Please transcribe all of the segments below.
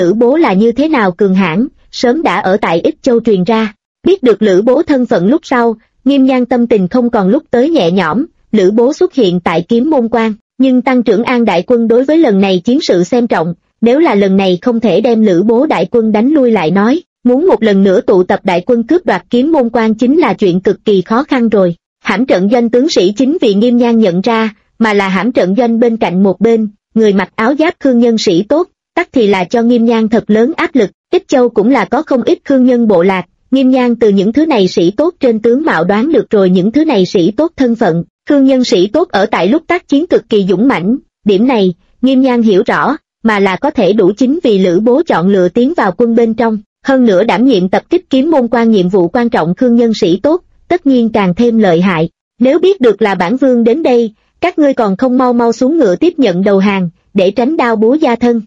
Lữ Bố là như thế nào cường hãn, sớm đã ở tại Ích Châu truyền ra. Biết được Lữ Bố thân phận lúc sau, Nghiêm Nhan tâm tình không còn lúc tới nhẹ nhõm. Lữ Bố xuất hiện tại Kiếm Môn Quan, nhưng Tăng Trưởng An đại quân đối với lần này chiến sự xem trọng, nếu là lần này không thể đem Lữ Bố đại quân đánh lui lại nói, muốn một lần nữa tụ tập đại quân cướp đoạt Kiếm Môn Quan chính là chuyện cực kỳ khó khăn rồi. Hãm trận doanh tướng sĩ chính vì Nghiêm Nhan nhận ra, mà là hãm trận doanh bên cạnh một bên, người mặc áo giáp Khương nhân sĩ tốt, tắc thì là cho Nghiêm Nhan thật lớn áp lực. Ích Châu cũng là có không ít Khương nhân bộ lạc, Nghiêm Nhan từ những thứ này sĩ tốt trên tướng mạo đoán được rồi những thứ này sĩ tốt thân phận. Khương nhân sĩ tốt ở tại lúc tác chiến cực kỳ dũng mãnh, điểm này, Nghiêm Nhan hiểu rõ, mà là có thể đủ chính vì Lữ Bố chọn lựa tiến vào quân bên trong, hơn nữa đảm nhiệm tập kích Kiếm Môn Quan nhiệm vụ quan trọng. Khương nhân sĩ tốt, tất nhiên càng thêm lợi hại. Nếu biết được là bản vương đến đây, các ngươi còn không mau mau xuống ngựa tiếp nhận đầu hàng, để tránh đao búa gia thân.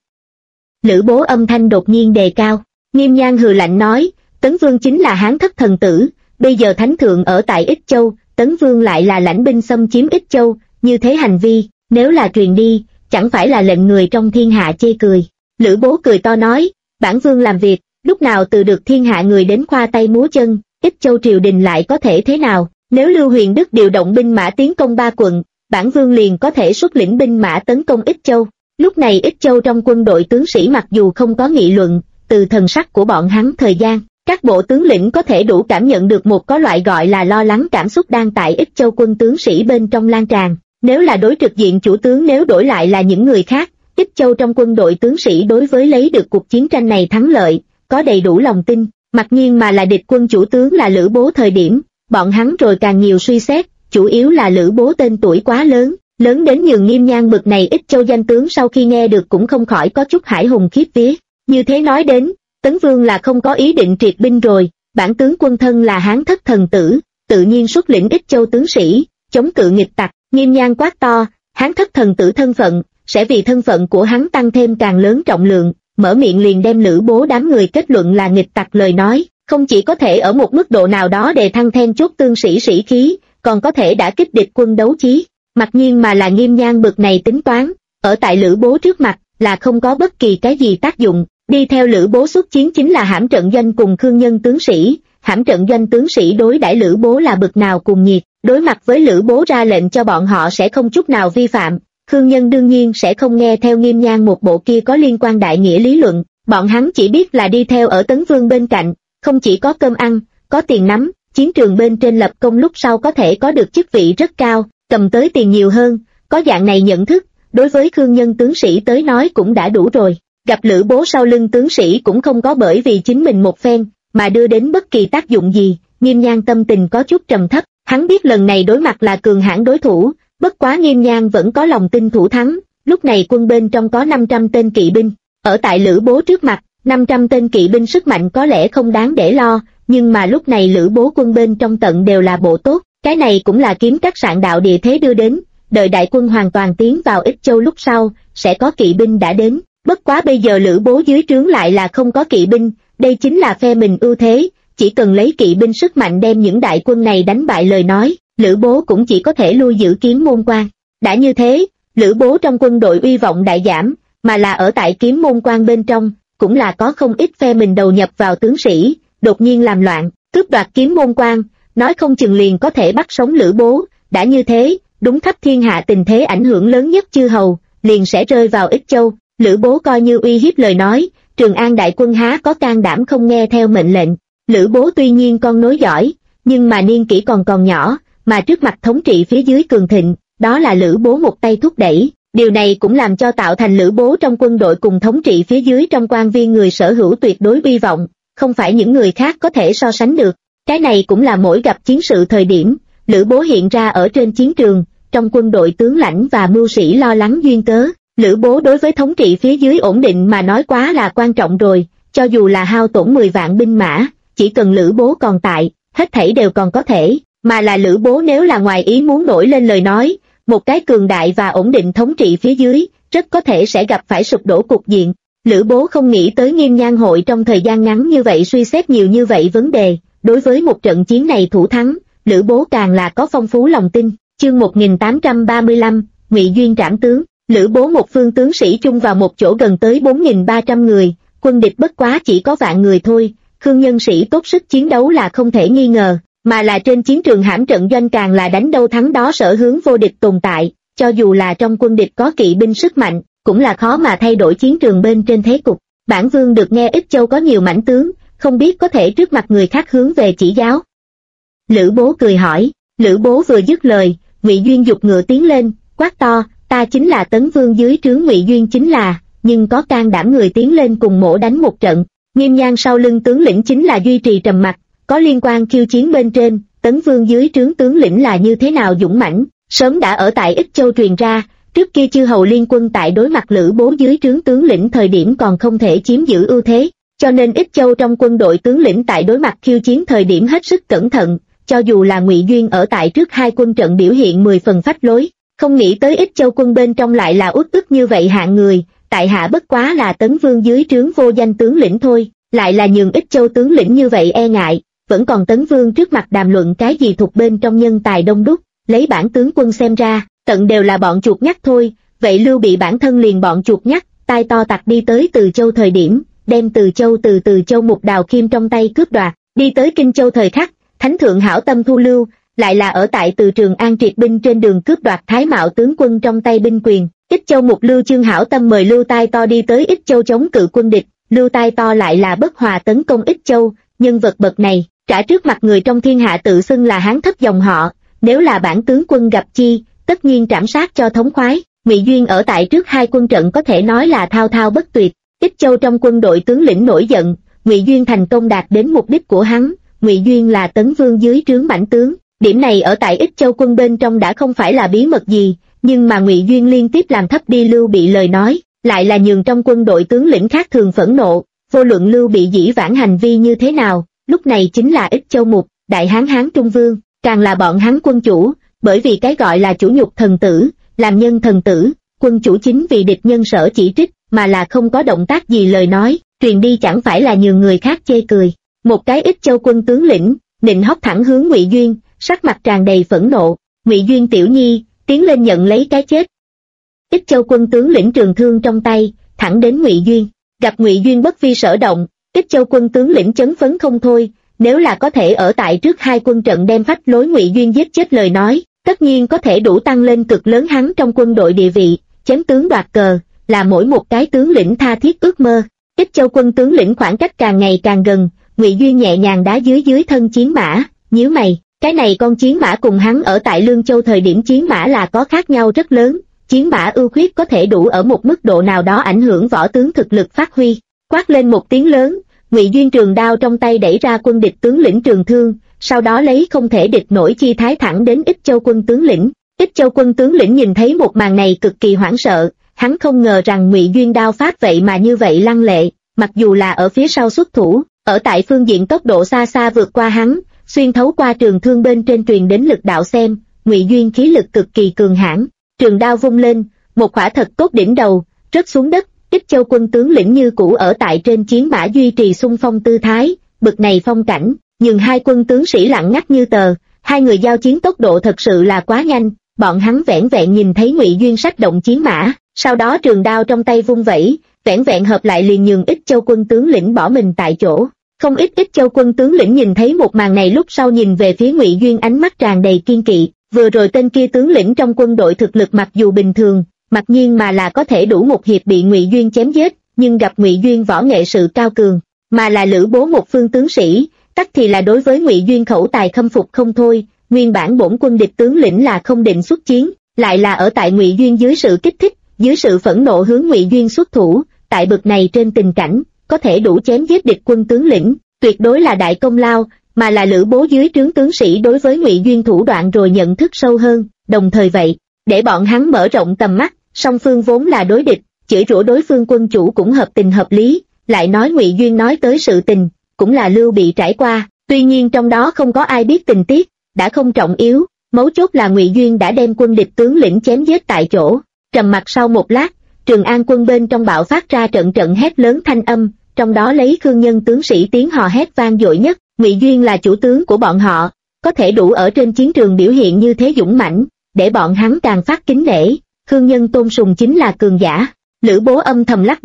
Lữ Bố âm thanh đột nhiên đề cao. Nghiêm Nhan hừ lạnh nói, Tấn Vương chính là Hán thất thần tử, bây giờ Thánh Thượng ở tại Ích Châu, Tấn Vương lại là lãnh binh xâm chiếm Ích Châu, như thế hành vi, nếu là truyền đi, chẳng phải là lệnh người trong thiên hạ chê cười. Lữ Bố cười to nói, bản vương làm việc, lúc nào từ được thiên hạ người đến khoa tay múa chân, Ích Châu triều đình lại có thể thế nào? Nếu Lưu Huyền Đức điều động binh mã tiến công 3 quận, bản vương liền có thể xuất lĩnh binh mã tấn công Ích Châu. Lúc này Ích Châu trong quân đội tướng sĩ mặc dù không có nghị luận, từ thần sắc của bọn hắn thời gian, các bộ tướng lĩnh có thể đủ cảm nhận được một có loại gọi là lo lắng cảm xúc đang tại Ích Châu quân tướng sĩ bên trong lan tràn. Nếu là đối trực diện chủ tướng, nếu đổi lại là những người khác, Ích Châu trong quân đội tướng sĩ đối với lấy được cuộc chiến tranh này thắng lợi, có đầy đủ lòng tin. Mặc nhiên mà là địch quân chủ tướng là Lữ Bố thời điểm, bọn hắn rồi càng nhiều suy xét, chủ yếu là Lữ Bố tên tuổi quá lớn, lớn đến nhường Nghiêm Nhan bực này Ích Châu danh tướng sau khi nghe được cũng không khỏi có chút hải hùng khiếp vía. Như thế nói đến, Tấn Vương là không có ý định triệt binh rồi, bản tướng quân thân là Hán thất thần tử, tự nhiên xuất lĩnh Ích Châu tướng sĩ, chống cự nghịch tặc. Nghiêm Nhan quát to, Hán thất thần tử thân phận, sẽ vì thân phận của hắn tăng thêm càng lớn trọng lượng, mở miệng liền đem Lữ Bố đám người kết luận là nghịch tặc lời nói, không chỉ có thể ở một mức độ nào đó đề thăng then chốt tướng sĩ sĩ khí, còn có thể đã kích địch quân đấu chí. Mặc nhiên mà là Nghiêm Nhan bực này tính toán, ở tại Lữ Bố trước mặt, là không có bất kỳ cái gì tác dụng. Đi theo Lữ Bố xuất chiến chính là hãm trận doanh cùng Khương nhân tướng sĩ, hãm trận doanh tướng sĩ đối đãi Lữ Bố là bực nào cùng nhiệt, đối mặt với Lữ Bố ra lệnh cho bọn họ sẽ không chút nào vi phạm. Khương nhân đương nhiên sẽ không nghe theo Nghiêm Nhan một bộ kia có liên quan đại nghĩa lý luận, bọn hắn chỉ biết là đi theo ở Tấn Vương bên cạnh, không chỉ có cơm ăn, có tiền nắm, chiến trường bên trên lập công lúc sau có thể có được chức vị rất cao, cầm tới tiền nhiều hơn, có dạng này nhận thức, đối với Khương nhân tướng sĩ tới nói cũng đã đủ rồi. Gặp Lữ Bố sau lưng tướng sĩ cũng không có bởi vì chính mình một phen, mà đưa đến bất kỳ tác dụng gì. Nghiêm Nhan tâm tình có chút trầm thấp, hắn biết lần này đối mặt là cường hãn đối thủ, bất quá Nghiêm Nhan vẫn có lòng tin thủ thắng. Lúc này quân bên trong có 500 tên kỵ binh, ở tại Lữ Bố trước mặt, 500 tên kỵ binh sức mạnh có lẽ không đáng để lo, nhưng mà lúc này Lữ Bố quân bên trong tận đều là bộ tốt, cái này cũng là kiếm các sạn đạo địa thế đưa đến, đợi đại quân hoàn toàn tiến vào Ích Châu lúc sau, sẽ có kỵ binh đã đến. Bất quá bây giờ Lữ Bố dưới trướng lại là không có kỵ binh, đây chính là phe mình ưu thế, chỉ cần lấy kỵ binh sức mạnh đem những đại quân này đánh bại lời nói, Lữ Bố cũng chỉ có thể lui giữ Kiếm Môn Quan. Đã như thế, Lữ Bố trong quân đội uy vọng đại giảm, mà là ở tại Kiếm Môn Quan bên trong, cũng là có không ít phe mình đầu nhập vào tướng sĩ, đột nhiên làm loạn, cướp đoạt Kiếm Môn Quan, nói không chừng liền có thể bắt sống Lữ Bố. Đã như thế, đúng khắp thiên hạ tình thế ảnh hưởng lớn nhất chư hầu, liền sẽ rơi vào Ích Châu. Lữ Bố coi như uy hiếp lời nói, Trường An đại quân há có can đảm không nghe theo mệnh lệnh. Lữ Bố tuy nhiên con nối giỏi, nhưng mà niên kỷ còn nhỏ, mà trước mặt thống trị phía dưới cường thịnh, đó là Lữ Bố một tay thúc đẩy. Điều này cũng làm cho tạo thành Lữ Bố trong quân đội cùng thống trị phía dưới trong quan viên người sở hữu tuyệt đối uy vọng, không phải những người khác có thể so sánh được. Cái này cũng là mỗi gặp chiến sự thời điểm, Lữ Bố hiện ra ở trên chiến trường, trong quân đội tướng lãnh và mưu sĩ lo lắng duyên cớ. Lữ Bố đối với thống trị phía dưới ổn định mà nói quá là quan trọng rồi, cho dù là hao tổn 10 vạn binh mã, chỉ cần Lữ Bố còn tại, hết thảy đều còn có thể, mà là Lữ Bố nếu là ngoài ý muốn nổi lên lời nói, một cái cường đại và ổn định thống trị phía dưới, rất có thể sẽ gặp phải sụp đổ cục diện. Lữ Bố không nghĩ tới Nghiêm Nhan hội trong thời gian ngắn như vậy suy xét nhiều như vậy vấn đề, đối với một trận chiến này thủ thắng, Lữ Bố càng là có phong phú lòng tin. Chương 1835, Ngụy Duyên trảm tướng. Lữ Bố một phương tướng sĩ chung vào một chỗ gần tới 4.300 người, quân địch bất quá chỉ có vạn người thôi, Khương nhân sĩ tốt sức chiến đấu là không thể nghi ngờ, mà là trên chiến trường hãm trận doanh càng là đánh đâu thắng đó sở hướng vô địch tồn tại, cho dù là trong quân địch có kỵ binh sức mạnh, cũng là khó mà thay đổi chiến trường bên trên thế cục. Bản vương được nghe Ích Châu có nhiều mãnh tướng, không biết có thể trước mặt người khác hướng về chỉ giáo. Lữ Bố cười hỏi. Lữ Bố vừa dứt lời, Ngụy Duyên giục ngựa tiến lên, quát to, ta chính là Tấn Vương dưới trướng Ngụy Duyên chính là, nhưng có can đảm người tiến lên cùng mổ đánh một trận. Nghiêm Nhan sau lưng tướng lĩnh chính là duy trì trầm mặc, có liên quan khiêu chiến bên trên, Tấn Vương dưới trướng tướng lĩnh là như thế nào dũng mãnh, sớm đã ở tại Ích Châu truyền ra. Trước kia chư hầu liên quân tại đối mặt Lữ Bố dưới trướng tướng lĩnh thời điểm còn không thể chiếm giữ ưu thế, cho nên Ích Châu trong quân đội tướng lĩnh tại đối mặt khiêu chiến thời điểm hết sức cẩn thận, cho dù là Ngụy Duyên ở tại trước hai quân trận biểu hiện 10 phần phách lối, không nghĩ tới Ích Châu quân bên trong lại là uất ức như vậy hạng người, tại hạ bất quá là Tấn Vương dưới trướng vô danh tướng lĩnh thôi, lại là nhường Ích Châu tướng lĩnh như vậy e ngại, vẫn còn Tấn Vương trước mặt đàm luận cái gì thuộc bên trong nhân tài đông đúc, lấy bản tướng quân xem ra, tận đều là bọn chuột nhắt thôi, vậy Lưu Bị bản thân liền bọn chuột nhắt, tai to tặc đi tới Từ Châu thời điểm, đem Từ Châu Mục Đào Khiêm trong tay cướp đoạt, đi tới Kinh Châu thời khắc, Thánh thượng hảo tâm thu lưu, lại là ở tại từ Trường An triệt binh trên đường cướp đoạt Thái Mạo tướng quân trong tay binh quyền. Ích Châu Mục Lưu Chương hảo tâm mời Lưu Tai To đi tới Ích Châu chống cự quân địch, Lưu Tai To lại là bất hòa tấn công Ích Châu, nhân vật bậc này, trả trước mặt người trong thiên hạ tự xưng là hán thấp dòng họ, nếu là bản tướng quân gặp chi, tất nhiên trảm sát cho thống khoái. Ngụy Duyên ở tại trước hai quân trận có thể nói là thao thao bất tuyệt. Ích Châu trong quân đội tướng lĩnh nổi giận, Ngụy Duyên thành công đạt đến mục đích của hắn. Ngụy Duyên là Tấn Vương dưới trướng mãnh tướng, điểm này ở tại Ích Châu quân bên trong đã không phải là bí mật gì, nhưng mà Ngụy Duyên liên tiếp làm thấp đi Lưu Bị lời nói, lại là nhường trong quân đội tướng lĩnh khác thường phẫn nộ, vô luận Lưu Bị dĩ vãng hành vi như thế nào, lúc này chính là Ích Châu Mục, đại hán Hán Trung Vương, càng là bọn hắn quân chủ, bởi vì cái gọi là chủ nhục thần tử, làm nhân thần tử, quân chủ chính vì địch nhân sở chỉ trích, mà là không có động tác gì lời nói, truyền đi chẳng phải là nhường người khác chê cười. Một cái Ích Châu quân tướng lĩnh, nịnh hót thẳng hướng Ngụy Duyên, sắc mặt tràn đầy phẫn nộ, Ngụy Duyên tiểu nhi, tiến lên nhận lấy cái chết. Ích Châu quân tướng lĩnh trường thương trong tay, thẳng đến Ngụy Duyên, gặp Ngụy Duyên bất vi sở động, Ích Châu quân tướng lĩnh chấn phấn không thôi, nếu là có thể ở tại trước hai quân trận đem phách lối Ngụy Duyên giết chết lời nói, tất nhiên có thể đủ tăng lên cực lớn hắn trong quân đội địa vị, chém tướng đoạt cờ, là mỗi một cái tướng lĩnh tha thiết ước mơ. Ích Châu quân tướng lĩnh khoảng cách càng ngày càng gần, Ngụy Duyên nhẹ nhàng đá dưới thân chiến mã, nhíu mày, cái này con chiến mã cùng hắn ở tại Lương Châu thời điểm chiến mã là có khác nhau rất lớn, chiến mã ưu khuyết có thể đủ ở một mức độ nào đó ảnh hưởng võ tướng thực lực phát huy. Quát lên một tiếng lớn, Ngụy Duyên trường đao trong tay đẩy ra quân địch tướng lĩnh trường thương, sau đó lấy không thể địch nổi chi thái thẳng đến Ích Châu quân tướng lĩnh. Ích Châu quân tướng lĩnh nhìn thấy một màn này cực kỳ hoảng sợ, hắn không ngờ rằng Ngụy Duyên đao pháp vậy mà như vậy lăng lệ, mặc dù là ở phía sau xuất thủ, ở tại phương diện tốc độ xa xa vượt qua hắn, xuyên thấu qua trường thương bên trên truyền đến lực đạo xem, Ngụy Duyên khí lực cực kỳ cường hãn, trường đao vung lên, một quả thật tốt đỉnh đầu, rớt xuống đất. Ích Châu quân tướng lĩnh như cũ ở tại trên chiến mã duy trì xung phong tư thái, bực này phong cảnh, nhưng hai quân tướng sĩ lặng ngắt như tờ, hai người giao chiến tốc độ thật sự là quá nhanh, bọn hắn vẻn vẹn nhìn thấy Ngụy Duyên sách động chiến mã, sau đó trường đao trong tay vung vẩy, vẻn vẹn hợp lại liền nhường Ích Châu quân tướng lĩnh bỏ mình tại chỗ. Không ít Ích Châu quân tướng lĩnh nhìn thấy một màn này lúc sau nhìn về phía Ngụy Duyên ánh mắt tràn đầy kiên kỵ, vừa rồi tên kia tướng lĩnh trong quân đội thực lực mặc dù bình thường, mặc nhiên mà là có thể đủ một hiệp bị Ngụy Duyên chém giết, nhưng gặp Ngụy Duyên võ nghệ sự cao cường, mà là Lữ Bố một phương tướng sĩ, tắc thì là đối với Ngụy Duyên khẩu tài khâm phục không thôi. Nguyên bản bổn quân địch tướng lĩnh là không định xuất chiến, lại là ở tại Ngụy Duyên dưới sự kích thích, dưới sự phẫn nộ hướng Ngụy Duyên xuất thủ, tại bực này trên tình cảnh, có thể đủ chém giết địch quân tướng lĩnh, tuyệt đối là đại công lao, mà là Lữ Bố dưới trướng tướng sĩ đối với Ngụy Duyên thủ đoạn rồi nhận thức sâu hơn, đồng thời vậy, để bọn hắn mở rộng tầm mắt, song phương vốn là đối địch, chửi rủa đối phương quân chủ cũng hợp tình hợp lý, lại nói Ngụy Duyên nói tới sự tình, cũng là Lưu Bị trải qua, tuy nhiên trong đó không có ai biết tình tiết, đã không trọng yếu, mấu chốt là Ngụy Duyên đã đem quân địch tướng lĩnh chém giết tại chỗ. Trầm mặc sau một lát, Trường An quân bên trong bạo phát ra trận trận hét lớn thanh âm, trong đó lấy Khương nhân tướng sĩ tiếng hò hét vang dội nhất. Ngụy Duyên là chủ tướng của bọn họ, có thể đủ ở trên chiến trường biểu hiện như thế dũng mãnh, để bọn hắn càng phát kính nể. Khương nhân tôn sùng chính là cường giả. Lữ Bố âm thầm lắc đầu,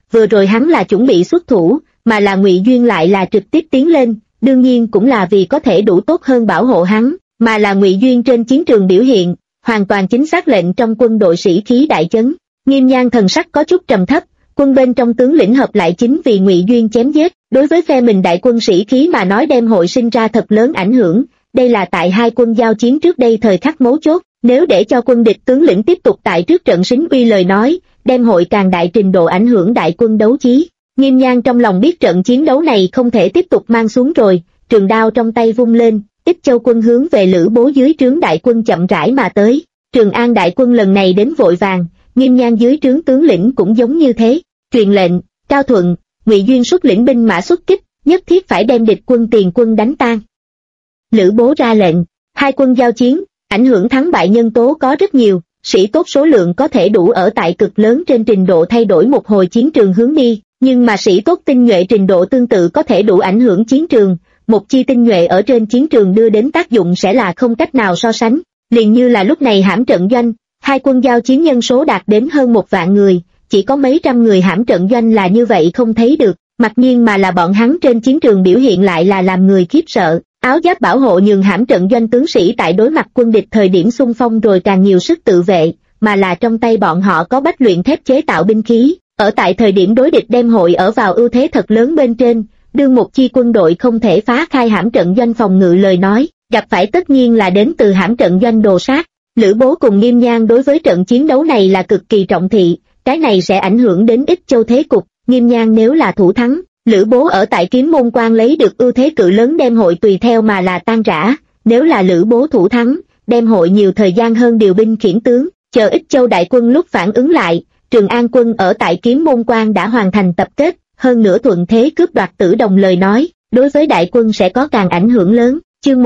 vừa rồi hắn là chuẩn bị xuất thủ, mà là Ngụy Duyên lại là trực tiếp tiến lên, đương nhiên cũng là vì có thể đủ tốt hơn bảo hộ hắn, mà là Ngụy Duyên trên chiến trường biểu hiện, hoàn toàn chính xác lệnh trong quân đội sĩ khí đại chấn. Nghiêm Nhan thần sắc có chút trầm thấp, quân bên trong tướng lĩnh hợp lại chính vì Ngụy Duyên chém giết, đối với phe mình đại quân sĩ khí mà nói đem hội sinh ra thật lớn ảnh hưởng, đây là tại hai quân giao chiến trước đây thời khắc mấu chốt, nếu để cho quân địch tướng lĩnh tiếp tục tại trước trận xính uy lời nói, đem hội càng đại trình độ ảnh hưởng đại quân đấu chí. Nghiêm Nhan trong lòng biết trận chiến đấu này không thể tiếp tục mang xuống rồi, trường đao trong tay vung lên, Ích Châu quân hướng về Lữ Bố dưới trướng đại quân chậm rãi mà tới. Trường An đại quân lần này đến vội vàng, Nghiêm Nhan dưới trướng tướng lĩnh cũng giống như thế, truyền lệnh, Cao Thuận, Ngụy Duyên xuất lĩnh binh mã xuất kích, nhất thiết phải đem địch quân tiền quân đánh tan. Lữ Bố ra lệnh, hai quân giao chiến, ảnh hưởng thắng bại nhân tố có rất nhiều, sĩ tốt số lượng có thể đủ ở tại cực lớn trên trình độ thay đổi một hồi chiến trường hướng đi, nhưng mà sĩ tốt tinh nhuệ trình độ tương tự có thể đủ ảnh hưởng chiến trường, một chi tinh nhuệ ở trên chiến trường đưa đến tác dụng sẽ là không cách nào so sánh, liền như là lúc này hãm trận doanh, hai quân giao chiến nhân số đạt đến hơn 1.000 người, chỉ có mấy trăm người hãm trận doanh là như vậy không thấy được, mặc nhiên mà là bọn hắn trên chiến trường biểu hiện lại là làm người khiếp sợ. Áo giáp bảo hộ nhường hãm trận doanh tướng sĩ tại đối mặt quân địch thời điểm xung phong rồi càng nhiều sức tự vệ, mà là trong tay bọn họ có bách luyện thép chế tạo binh khí, ở tại thời điểm đối địch đem hội ở vào ưu thế thật lớn bên trên, đương một chi quân đội không thể phá khai hãm trận doanh phòng ngự lời nói, gặp phải tất nhiên là đến từ hãm trận doanh đồ sát. Lữ Bố cùng Nghiêm Nhan đối với trận chiến đấu này là cực kỳ trọng thị, cái này sẽ ảnh hưởng đến Ích Châu thế cục, Nghiêm Nhan nếu là thủ thắng, Lữ Bố ở tại Kiếm Môn Quan lấy được ưu thế cự lớn đem hội tùy theo mà là tan rã, nếu là Lữ Bố thủ thắng, đem hội nhiều thời gian hơn điều binh khiển tướng, chờ Ích Châu đại quân lúc phản ứng lại, Trường An quân ở tại Kiếm Môn Quan đã hoàn thành tập kết, hơn nữa thuận thế cướp đoạt Tử Đồng lời nói, đối với đại quân sẽ có càng ảnh hưởng lớn. Chương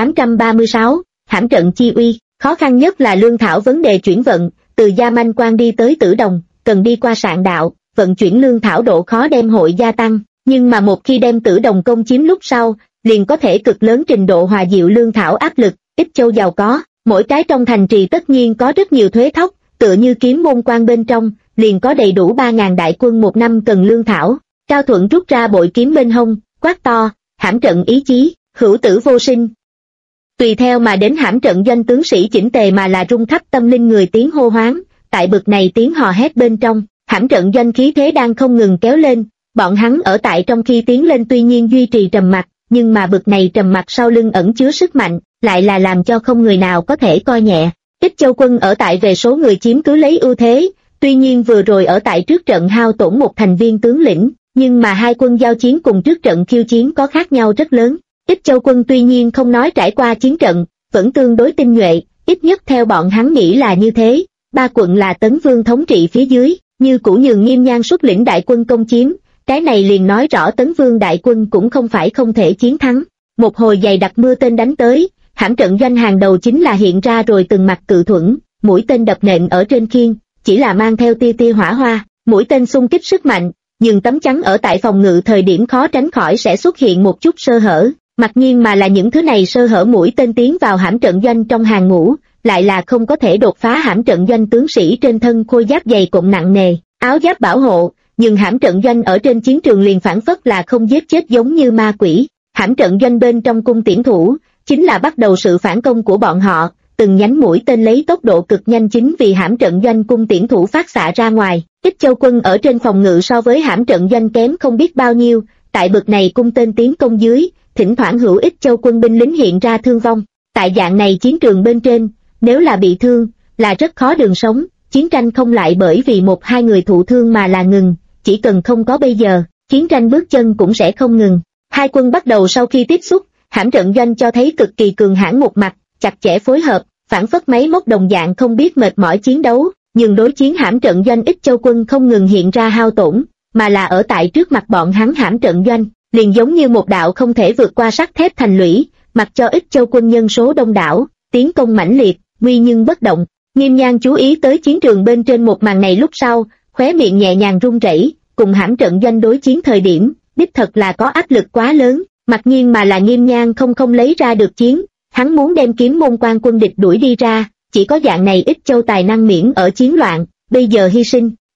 1836, hãm trận chi uy, khó khăn nhất là lương thảo vấn đề chuyển vận, từ Gia Manh Quan đi tới Tử Đồng, cần đi qua Sạn Đạo, vận chuyển lương thảo độ khó đem hội gia tăng, nhưng mà một khi đem Tử Đồng công chiếm lúc sau, liền có thể cực lớn trình độ hòa dịu lương thảo áp lực. Ích Châu giàu có, mỗi cái trong thành trì tất nhiên có rất nhiều thuế thóc, tựa như Kiếm Môn Quan bên trong, liền có đầy đủ 3.000 đại quân một năm cần lương thảo. Cao Thuận rút ra bội kiếm bên hông, quát to, hãm trận ý chí, hữu tử vô sinh. Tùy theo mà đến hãm trận doanh tướng sĩ chỉnh tề mà là rung khắp tâm linh người tiếng hô hoáng, tại bực này tiếng hò hét bên trong, hãm trận doanh khí thế đang không ngừng kéo lên, bọn hắn ở tại trong khi tiến lên tuy nhiên duy trì trầm mặc, nhưng mà bực này trầm mặc sau lưng ẩn chứa sức mạnh, lại là làm cho không người nào có thể coi nhẹ. Ích Châu quân ở tại về số người chiếm cứ lấy ưu thế, tuy nhiên vừa rồi ở tại trước trận hao tổn một thành viên tướng lĩnh, nhưng mà hai quân giao chiến cùng trước trận khiêu chiến có khác nhau rất lớn. Ích Châu quân tuy nhiên không nói trải qua chiến trận, vẫn tương đối tinh nhuệ, ít nhất theo bọn hắn nghĩ là như thế. Ba quận là Tấn Vương thống trị phía dưới, như cũ nhường Nghiêm Nhan xuất lĩnh đại quân công chiếm, cái này liền nói rõ Tấn Vương đại quân cũng không phải không thể chiến thắng. Một hồi dày đặc mưa tên đánh tới, hãm trận doanh hàng đầu chính là hiện ra rồi từng mặt cự thuẫn, mũi tên đập nện ở trên khiên, chỉ là mang theo tia tia hỏa hoa, mũi tên xung kích sức mạnh, nhưng tấm chắn ở tại phòng ngự thời điểm khó tránh khỏi sẽ xuất hiện một chút sơ hở, mặc nhiên mà là những thứ này sơ hở mũi tên tiến vào hãm trận doanh trong hàng ngũ, lại là không có thể đột phá hãm trận doanh tướng sĩ trên thân khôi giáp dày cộm nặng nề, áo giáp bảo hộ, nhưng hãm trận doanh ở trên chiến trường liền phản phất là không giết chết giống như ma quỷ. Hãm trận doanh bên trong cung tiễn thủ, chính là bắt đầu sự phản công của bọn họ, từng nhánh mũi tên lấy tốc độ cực nhanh chính vì hãm trận doanh cung tiễn thủ phát xạ ra ngoài. Ích Châu quân ở trên phòng ngự so với hãm trận doanh kém không biết bao nhiêu, tại bực này cung tên tiến công dưới, thỉnh thoảng hữu Ích Châu quân binh lính hiện ra thương vong. Tại dạng này chiến trường bên trên, nếu là bị thương, là rất khó đường sống, chiến tranh không lại bởi vì một hai người thụ thương mà là ngừng, chỉ cần không có bây giờ, chiến tranh bước chân cũng sẽ không ngừng. Hai quân bắt đầu sau khi tiếp xúc, hãm trận doanh cho thấy cực kỳ cường hãn một mặt, chặt chẽ phối hợp, phản phất máy móc đồng dạng không biết mệt mỏi chiến đấu, nhưng đối chiến hãm trận doanh Ích Châu quân không ngừng hiện ra hao tổn, mà là ở tại trước mặt bọn hắn hãm trận doanh, liền giống như một đạo không thể vượt qua sắt thép thành lũy, mặc cho Ích Châu quân nhân số đông đảo, tiến công mãnh liệt, nguy nhưng bất động. Nghiêm Nhan chú ý tới chiến trường bên trên một màn này lúc sau, khóe miệng nhẹ nhàng run rẩy, cùng hãm trận doanh đối chiến thời điểm, đích thật là có áp lực quá lớn, mặc nhiên mà là Nghiêm Nhan không lấy ra được chiến, hắn muốn đem Kiếm Môn Quan quân địch đuổi đi ra, chỉ có dạng này Ích Châu tài năng miễn ở chiến loạn, bây giờ hy sinh,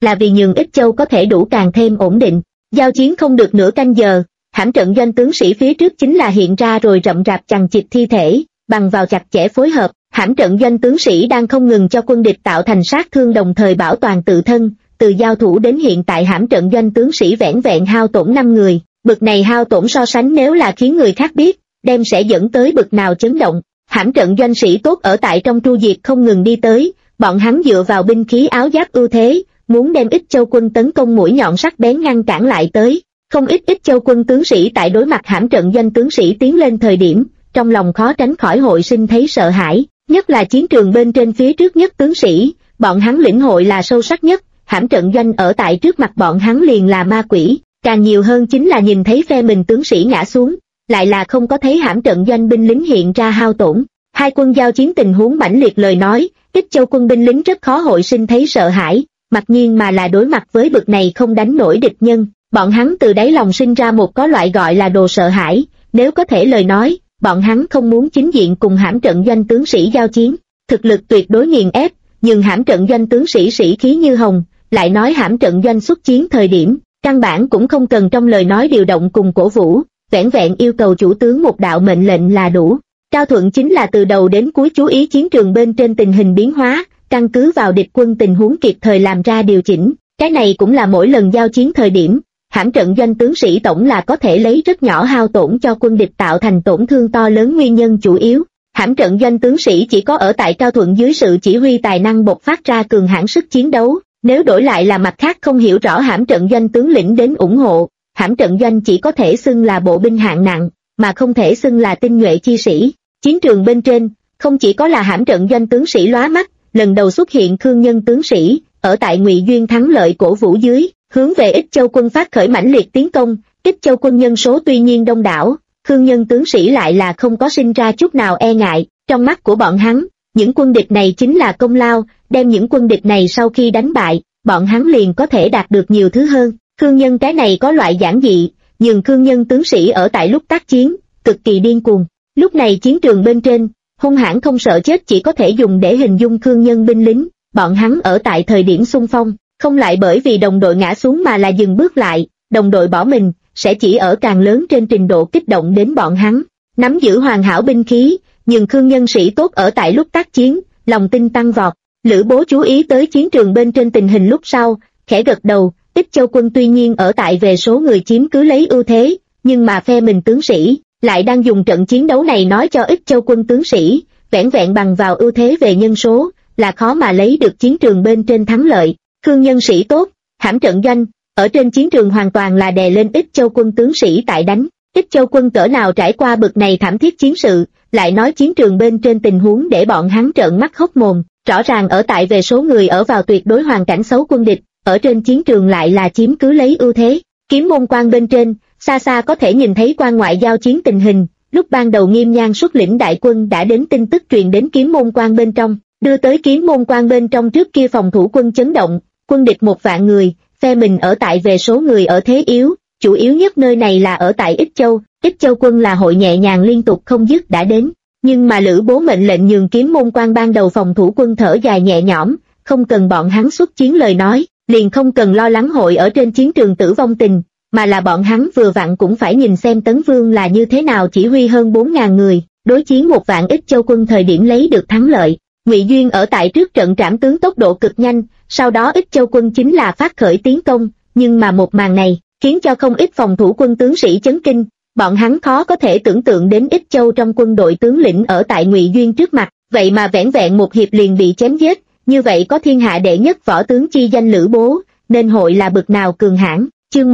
là vì nhường Ích Châu có thể đủ càng thêm ổn định. Giao chiến không được nửa canh giờ, hãm trận doanh tướng sĩ phía trước chính là hiện ra rồi rậm rạp chằng chịt thi thể, bằng vào chặt chẽ phối hợp, hãm trận doanh tướng sĩ đang không ngừng cho quân địch tạo thành sát thương đồng thời bảo toàn tự thân. Từ giao thủ đến hiện tại hãm trận doanh tướng sĩ vẻn vẹn hao tổn 5 người, bực này hao tổn so sánh nếu là khiến người khác biết, đem sẽ dẫn tới bực nào chấn động. Hãm trận doanh sĩ tốt ở tại trong tru diệt không ngừng đi tới, bọn hắn dựa vào binh khí áo giáp ưu thế, muốn đem Ích Châu quân tấn công mũi nhọn sắc bén ngăn cản lại tới. Không ít Ích Châu quân tướng sĩ tại đối mặt hãm trận doanh tướng sĩ tiến lên thời điểm, trong lòng khó tránh khỏi hội sinh thấy sợ hãi, nhất là chiến trường bên trên phía trước nhất tướng sĩ, bọn hắn lĩnh hội là sâu sắc nhất. Hãm trận doanh ở tại trước mặt bọn hắn liền là ma quỷ, càng nhiều hơn chính là nhìn thấy phe mình tướng sĩ ngã xuống, lại là không có thấy hãm trận doanh binh lính hiện ra hao tổn. Hai quân giao chiến tình huống mãnh liệt lời nói, Ích Châu quân binh lính rất khó hội sinh thấy sợ hãi, mặc nhiên mà là đối mặt với bực này không đánh nổi địch nhân, bọn hắn từ đáy lòng sinh ra một có loại gọi là đồ sợ hãi, nếu có thể lời nói, bọn hắn không muốn chính diện cùng hãm trận doanh tướng sĩ giao chiến, thực lực tuyệt đối nghiền ép, nhưng hãm trận doanh tướng sĩ sĩ khí như hồng. Lại nói hãm trận doanh xuất chiến thời điểm, căn bản cũng không cần trong lời nói điều động cùng cổ vũ, vẻn vẹn yêu cầu chủ tướng một đạo mệnh lệnh là đủ. Cao Thuận chính là từ đầu đến cuối chú ý chiến trường bên trên tình hình biến hóa, căn cứ vào địch quân tình huống kịp thời làm ra điều chỉnh, cái này cũng là mỗi lần giao chiến thời điểm, hãm trận doanh tướng sĩ tổng là có thể lấy rất nhỏ hao tổn cho quân địch tạo thành tổn thương to lớn nguyên nhân chủ yếu. Hãm trận doanh tướng sĩ chỉ có ở tại Cao Thuận dưới sự chỉ huy tài năng bộc phát ra cường hãn sức chiến đấu. Nếu đổi lại là mặt khác không hiểu rõ hãm trận doanh tướng lĩnh đến ủng hộ, hãm trận doanh chỉ có thể xưng là bộ binh hạng nặng, mà không thể xưng là tinh nhuệ chi sĩ. Chiến trường bên trên, không chỉ có là hãm trận doanh tướng sĩ lóa mắt, lần đầu xuất hiện Khương Nhân tướng sĩ, ở tại Ngụy Duyên thắng lợi cổ vũ dưới, hướng về Ích Châu quân phát khởi mãnh liệt tiến công. Ích Châu quân nhân số tuy nhiên đông đảo, Khương Nhân tướng sĩ lại là không có sinh ra chút nào e ngại, trong mắt của bọn hắn, những quân địch này chính là công lao, đem những quân địch này sau khi đánh bại, bọn hắn liền có thể đạt được nhiều thứ hơn. Khương Nhân cái này có loại giản dị, nhưng Khương Nhân tướng sĩ ở tại lúc tác chiến, cực kỳ điên cuồng. Lúc này chiến trường bên trên, hung hãn không sợ chết chỉ có thể dùng để hình dung Khương Nhân binh lính, bọn hắn ở tại thời điểm xung phong, không lại bởi vì đồng đội ngã xuống mà là dừng bước lại, đồng đội bỏ mình, sẽ chỉ ở càng lớn trên trình độ kích động đến bọn hắn. Nắm giữ hoàn hảo binh khí, nhưng Khương Nhân sĩ tốt ở tại lúc tác chiến, lòng tin tăng vọt. Lữ Bố chú ý tới chiến trường bên trên tình hình lúc sau, khẽ gật đầu. Ích Châu quân tuy nhiên ở tại về số người chiếm cứ lấy ưu thế, nhưng mà phe mình tướng sĩ lại đang dùng trận chiến đấu này nói cho Ích Châu quân tướng sĩ, vẻn vẹn bằng vào ưu thế về nhân số, là khó mà lấy được chiến trường bên trên thắng lợi. Khương Nhân sĩ tốt, hãm trận doanh, ở trên chiến trường hoàn toàn là đè lên Ích Châu quân tướng sĩ tại đánh. Ích Châu quân cỡ nào trải qua bực này thảm thiết chiến sự, lại nói chiến trường bên trên tình huống để bọn hắn trợn mắt hốc mồm, rõ ràng ở tại về số người ở vào tuyệt đối hoàn cảnh xấu quân địch, ở trên chiến trường lại là chiếm cứ lấy ưu thế. Kiếm môn quan bên trên, xa xa có thể nhìn thấy quan ngoại giao chiến tình hình, lúc ban đầu Nghiêm Nhan xuất lĩnh đại quân đã đến tin tức truyền đến kiếm môn quan bên trong, đưa tới kiếm môn quan bên trong trước kia phòng thủ quân chấn động, quân địch 1 vạn người, phe mình ở tại về số người ở thế yếu, chủ yếu nhất nơi này là ở tại Ích Châu quân là hội nhẹ nhàng liên tục không dứt đã đến, nhưng mà Lữ Bố mệnh lệnh nhường kiếm môn quan ban đầu phòng thủ quân thở dài nhẹ nhõm, không cần bọn hắn xuất chiến lời nói, liền không cần lo lắng hội ở trên chiến trường tử vong tình, mà là bọn hắn vừa vặn cũng phải nhìn xem Tấn Vương là như thế nào chỉ huy hơn 4.000 người, đối chiến 1 vạn Ích Châu quân thời điểm lấy được thắng lợi. Ngụy Duyên ở tại trước trận trảm tướng tốc độ cực nhanh, sau đó Ích Châu quân chính là phát khởi tiến công, nhưng mà một màn này khiến cho không ít phòng thủ quân tướng sĩ chấn kinh, bọn hắn khó có thể tưởng tượng đến Ích Châu trong quân đội tướng lĩnh ở tại Ngụy Duyên trước mặt, vậy mà vẻn vẹn một hiệp liền bị chém giết, như vậy có thiên hạ đệ nhất võ tướng chi danh Lữ Bố, nên hội là bực nào cường hãn. Chương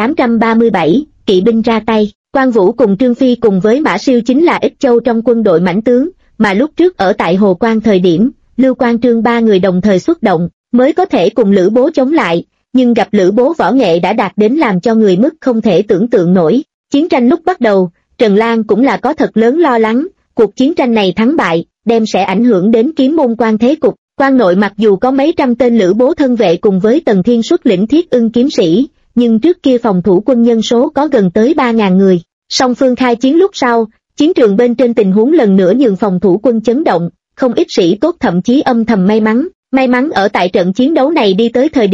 1837, kỵ binh ra tay. Quan Vũ cùng Trương Phi cùng với Mã Siêu chính là Ích Châu trong quân đội mãnh tướng, mà lúc trước ở tại Hồ Quan thời điểm, Lưu Quan Trương 3 người đồng thời xuất động, mới có thể cùng Lữ Bố chống lại, nhưng gặp Lữ Bố võ nghệ đã đạt đến làm cho người mức không thể tưởng tượng nổi. Chiến tranh lúc bắt đầu, Trần Lan cũng là có thật lớn lo lắng, cuộc chiến tranh này thắng bại, đem sẽ ảnh hưởng đến kiếm môn quan thế cục. Quan nội mặc dù có mấy trăm tên Lữ Bố thân vệ cùng với Tần Thiên xuất lĩnh Thiết Ưng kiếm sĩ, nhưng trước kia phòng thủ quân nhân số có gần tới 3.000 người. Song phương khai chiến lúc sau, chiến trường bên trên tình huống lần nữa nhường phòng thủ quân chấn động, không ít sĩ tốt thậm chí âm thầm may mắn ở tại trận chiến đấu này đi tới thời điểm,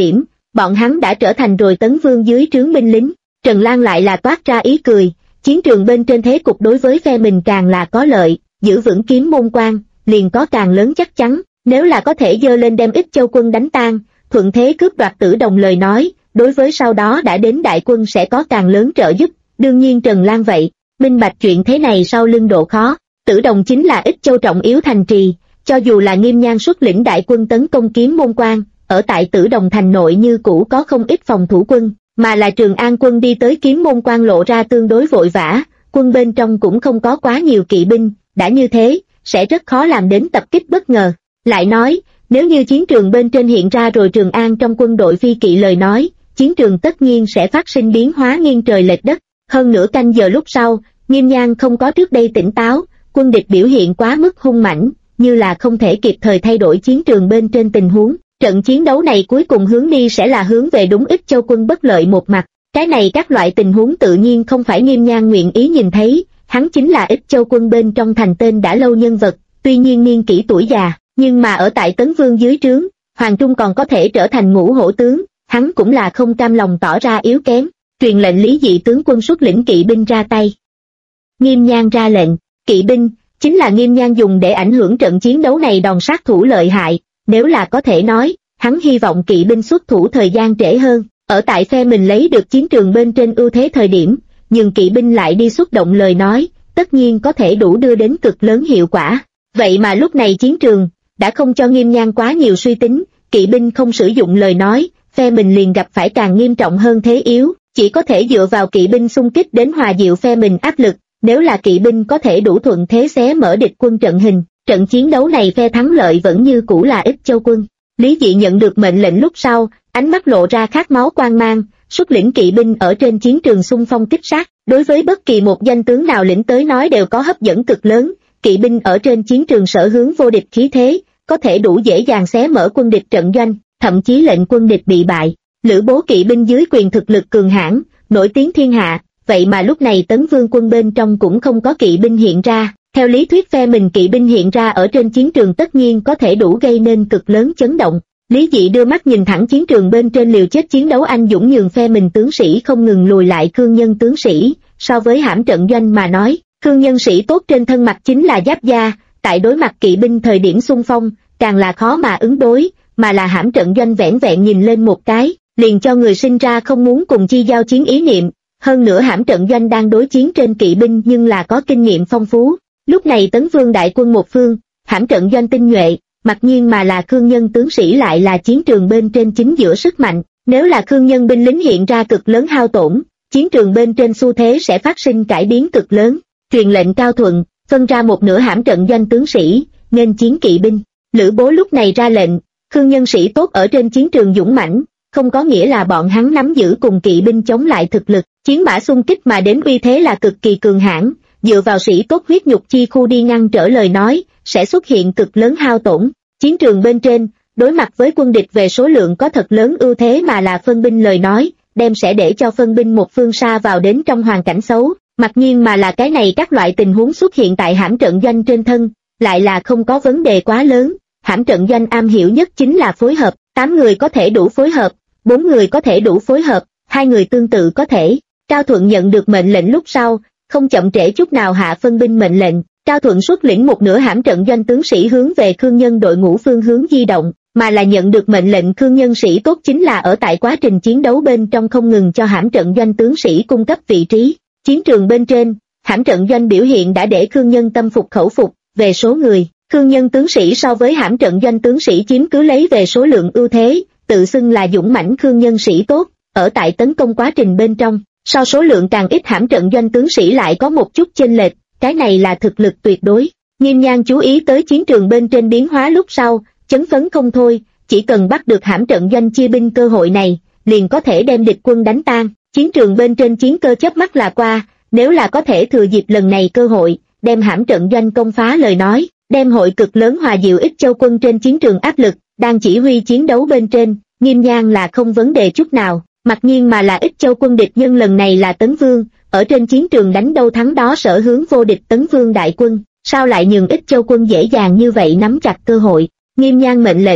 bọn hắn đã trở thành rồi Tấn Vương dưới trướng binh lính. Trần Lan lại là toát ra ý cười, chiến trường bên trên thế cục đối với phe mình càng là có lợi, giữ vững Kiếm Môn Quan, liền có càng lớn chắc chắn, nếu là có thể dơ lên đem Ích Châu quân đánh tan, thuận thế cướp đoạt Tử Đồng lời nói, đối với sau đó đã đến đại quân sẽ có càng lớn trợ giúp, đương nhiên Trần Lan vậy, minh bạch chuyện thế này sau lưng độ khó, Tử Đồng chính là Ích Châu trọng yếu thành trì, cho dù là Nghiêm Nhan xuất lĩnh đại quân tấn công Kiếm Môn Quan, ở tại Tử Đồng thành nội như cũ có không ít phòng thủ quân, mà là Trường An quân đi tới Kiếm Môn Quan lộ ra tương đối vội vã, quân bên trong cũng không có quá nhiều kỵ binh, đã như thế, sẽ rất khó làm đến tập kích bất ngờ. Lại nói, nếu như chiến trường bên trên hiện ra rồi Trường An trong quân đội phi kỵ lời nói, chiến trường tất nhiên sẽ phát sinh biến hóa nghiêng trời lệch đất. Hơn nửa canh giờ lúc sau, Nghiêm Nhan không có trước đây tỉnh táo, quân địch biểu hiện quá mức hung mãnh, như là không thể kịp thời thay đổi chiến trường bên trên tình huống. Trận chiến đấu này cuối cùng hướng đi sẽ là hướng về đúng Ích Châu quân bất lợi một mặt. Cái này các loại tình huống tự nhiên không phải Nghiêm Nhan nguyện ý nhìn thấy, hắn chính là Ích Châu quân bên trong thành tên đã lâu nhân vật, tuy nhiên niên kỷ tuổi già, nhưng mà ở tại Tấn Vương dưới trướng, Hoàng Trung còn có thể trở thành ngũ hổ tướng, hắn cũng là không cam lòng tỏ ra yếu kém, truyền lệnh Lý Dị tướng quân xuất lĩnh kỵ binh ra tay. Nghiêm Nhan ra lệnh, kỵ binh, chính là Nghiêm Nhan dùng để ảnh hưởng trận chiến đấu này đòn sát thủ lợi hại, nếu là có thể nói, hắn hy vọng kỵ binh xuất thủ thời gian trễ hơn, ở tại phe mình lấy được chiến trường bên trên ưu thế thời điểm, nhưng kỵ binh lại đi xuất động lời nói, tất nhiên có thể đủ đưa đến cực lớn hiệu quả. Vậy mà lúc này chiến trường, đã không cho Nghiêm Nhan quá nhiều suy tính, kỵ binh không sử dụng lời nói, phe mình liền gặp phải càng nghiêm trọng hơn thế yếu, chỉ có thể dựa vào kỵ binh xung kích đến hòa dịu phe mình áp lực, nếu là kỵ binh có thể đủ thuận thế xé mở địch quân trận hình, trận chiến đấu này phe thắng lợi vẫn như cũ là Ích Châu quân. Lý Dị nhận được mệnh lệnh lúc sau, ánh mắt lộ ra khát máu quang mang, xuất lĩnh kỵ binh ở trên chiến trường xung phong kích sát, đối với bất kỳ một danh tướng nào lĩnh tới nói đều có hấp dẫn cực lớn, kỵ binh ở trên chiến trường sở hướng vô địch khí thế, có thể đủ dễ dàng xé mở quân địch trận doanh, thậm chí lệnh quân địch bị bại. Lữ Bố kỵ binh dưới quyền thực lực cường hãn, nổi tiếng thiên hạ, vậy mà lúc này Tấn Vương quân bên trong cũng không có kỵ binh hiện ra. Theo lý thuyết phe mình kỵ binh hiện ra ở trên chiến trường tất nhiên có thể đủ gây nên cực lớn chấn động. Lý Dị đưa mắt nhìn thẳng chiến trường bên trên liều chết chiến đấu anh dũng nhường phe mình tướng sĩ không ngừng lùi lại Khương Nhân tướng sĩ, so với hãm trận doanh mà nói, Khương Nhân sĩ tốt trên thân mặt chính là giáp da, tại đối mặt kỵ binh thời điểm xung phong, càng là khó mà ứng đối, mà là hãm trận doanh vẻn vẹn nhìn lên một cái, liền cho người sinh ra không muốn cùng chi giao chiến ý niệm, hơn nữa hãm trận doanh đang đối chiến trên kỵ binh nhưng là có kinh nghiệm phong phú. Lúc này Tấn Vương đại quân một phương, hãm trận doanh tinh nhuệ, mặc nhiên mà là Khương Nhân tướng sĩ lại là chiến trường bên trên chính giữa sức mạnh, nếu là Khương Nhân binh lính hiện ra cực lớn hao tổn, chiến trường bên trên xu thế sẽ phát sinh cải biến cực lớn. Truyền lệnh Cao Thuận, phân ra một nửa hãm trận doanh tướng sĩ, nên chiến kỵ binh. Lữ Bố lúc này ra lệnh, Khương Nhân sĩ tốt ở trên chiến trường dũng mãnh, không có nghĩa là bọn hắn nắm giữ cùng kỵ binh chống lại thực lực, chiến mã xung kích mà đến uy thế là cực kỳ cường hãn. Dựa vào sĩ tốt huyết nhục chi khu đi ngăn trở lời nói, sẽ xuất hiện cực lớn hao tổn. Chiến trường bên trên, đối mặt với quân địch về số lượng có thật lớn ưu thế mà là phân binh lời nói, đem sẽ để cho phân binh một phương xa vào đến trong hoàn cảnh xấu. Mặc nhiên mà là cái này các loại tình huống xuất hiện tại hãm trận doanh trên thân, lại là không có vấn đề quá lớn. Hãm trận doanh am hiểu nhất chính là phối hợp, 8 người có thể đủ phối hợp, 4 người có thể đủ phối hợp, 2 người tương tự có thể. Cao Thuận nhận được mệnh lệnh lúc sau, không chậm trễ chút nào hạ phân binh mệnh lệnh, Cao Thuận xuất lĩnh một nửa hãm trận doanh tướng sĩ hướng về Khương Nhân đội ngũ phương hướng di động, mà là nhận được mệnh lệnh Khương Nhân sĩ tốt chính là ở tại quá trình chiến đấu bên trong không ngừng cho hãm trận doanh tướng sĩ cung cấp vị trí. Chiến trường bên trên, hãm trận doanh biểu hiện đã để Khương Nhân tâm phục khẩu phục, về số người, Khương Nhân tướng sĩ so với hãm trận doanh tướng sĩ chiếm cứ lấy về số lượng ưu thế, tự xưng là dũng mãnh Khương Nhân sĩ tốt, ở tại tấn công quá trình bên trong. So số lượng càng ít hãm trận doanh tướng sĩ lại có một chút chênh lệch, cái này là thực lực tuyệt đối. Nghiêm Nhan chú ý tới chiến trường bên trên biến hóa lúc sau, chấn phấn không thôi, chỉ cần bắt được hãm trận doanh chia binh cơ hội này, liền có thể đem địch quân đánh tan. Chiến trường bên trên chiến cơ chớp mắt là qua, nếu là có thể thừa dịp lần này cơ hội, đem hãm trận doanh công phá lời nói, đem hội cực lớn hòa dịu Ích Châu quân trên chiến trường áp lực, đang chỉ huy chiến đấu bên trên, Nghiêm Nhan là không vấn đề chút nào. Mặc nhiên mà là Ích Châu quân địch nhân lần này là Tấn Vương, ở trên chiến trường đánh đâu thắng đó sở hướng vô địch Tấn Vương đại quân, sao lại nhường Ích Châu quân dễ dàng như vậy nắm chặt cơ hội. Nghiêm Nhan mệnh lệnh,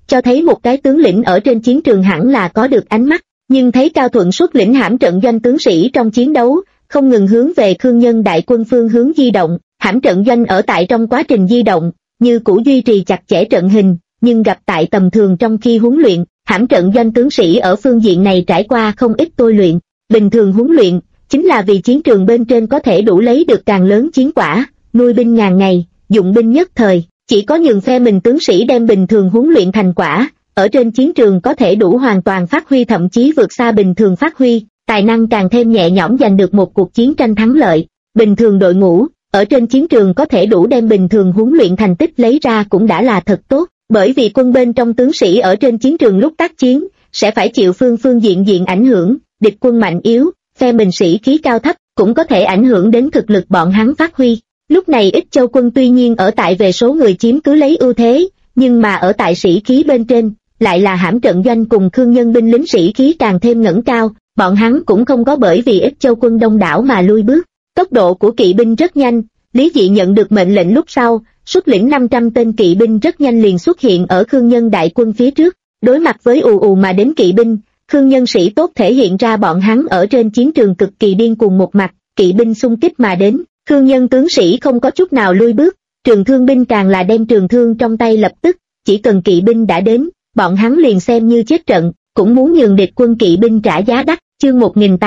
cho thấy một cái tướng lĩnh ở trên chiến trường hẳn là có được ánh mắt, nhưng thấy Cao Thuận xuất lĩnh hãm trận doanh tướng sĩ trong chiến đấu, không ngừng hướng về Khương Nhân đại quân phương hướng di động, hãm trận doanh ở tại trong quá trình di động, như cũ duy trì chặt chẽ trận hình, nhưng gặp tại tầm thường trong khi huấn luyện, hãm trận doanh tướng sĩ ở phương diện này trải qua không ít tôi luyện. Bình thường huấn luyện, chính là vì chiến trường bên trên có thể đủ lấy được càng lớn chiến quả, nuôi binh ngàn ngày, dụng binh nhất thời, chỉ có nhường phe mình tướng sĩ đem bình thường huấn luyện thành quả, ở trên chiến trường có thể đủ hoàn toàn phát huy thậm chí vượt xa bình thường phát huy, tài năng càng thêm nhẹ nhõm giành được một cuộc chiến tranh thắng lợi. Bình thường đội ngũ, ở trên chiến trường có thể đủ đem bình thường huấn luyện thành tích lấy ra cũng đã là thật tốt, bởi vì quân bên trong tướng sĩ ở trên chiến trường lúc tác chiến, sẽ phải chịu phương diện ảnh hưởng, địch quân mạnh yếu, phe mình sĩ khí cao thấp, cũng có thể ảnh hưởng đến thực lực bọn hắn phát huy. Lúc này Ích Châu quân tuy nhiên ở tại về số người chiếm cứ lấy ưu thế, nhưng mà ở tại sĩ khí bên trên, lại là hãm trận doanh cùng Khương Nhân binh lính sĩ khí càng thêm ngẩng cao, bọn hắn cũng không có bởi vì Ích Châu quân đông đảo mà lui bước. Tốc độ của kỵ binh rất nhanh, Lý Dị nhận được mệnh lệnh lúc sau, xuất lĩnh 500 tên kỵ binh rất nhanh liền xuất hiện ở Khương Nhân đại quân phía trước, đối mặt với ù mà đến kỵ binh, Khương Nhân sĩ tốt thể hiện ra bọn hắn ở trên chiến trường cực kỳ điên cuồng một mặt, kỵ binh xung kích mà đến, Khương Nhân tướng sĩ không có chút nào lui bước, trường thương binh càng là đem trường thương trong tay lập tức, chỉ cần kỵ binh đã đến, bọn hắn liền xem như chết trận, cũng muốn nhường địch quân kỵ binh trả giá đắt. Chương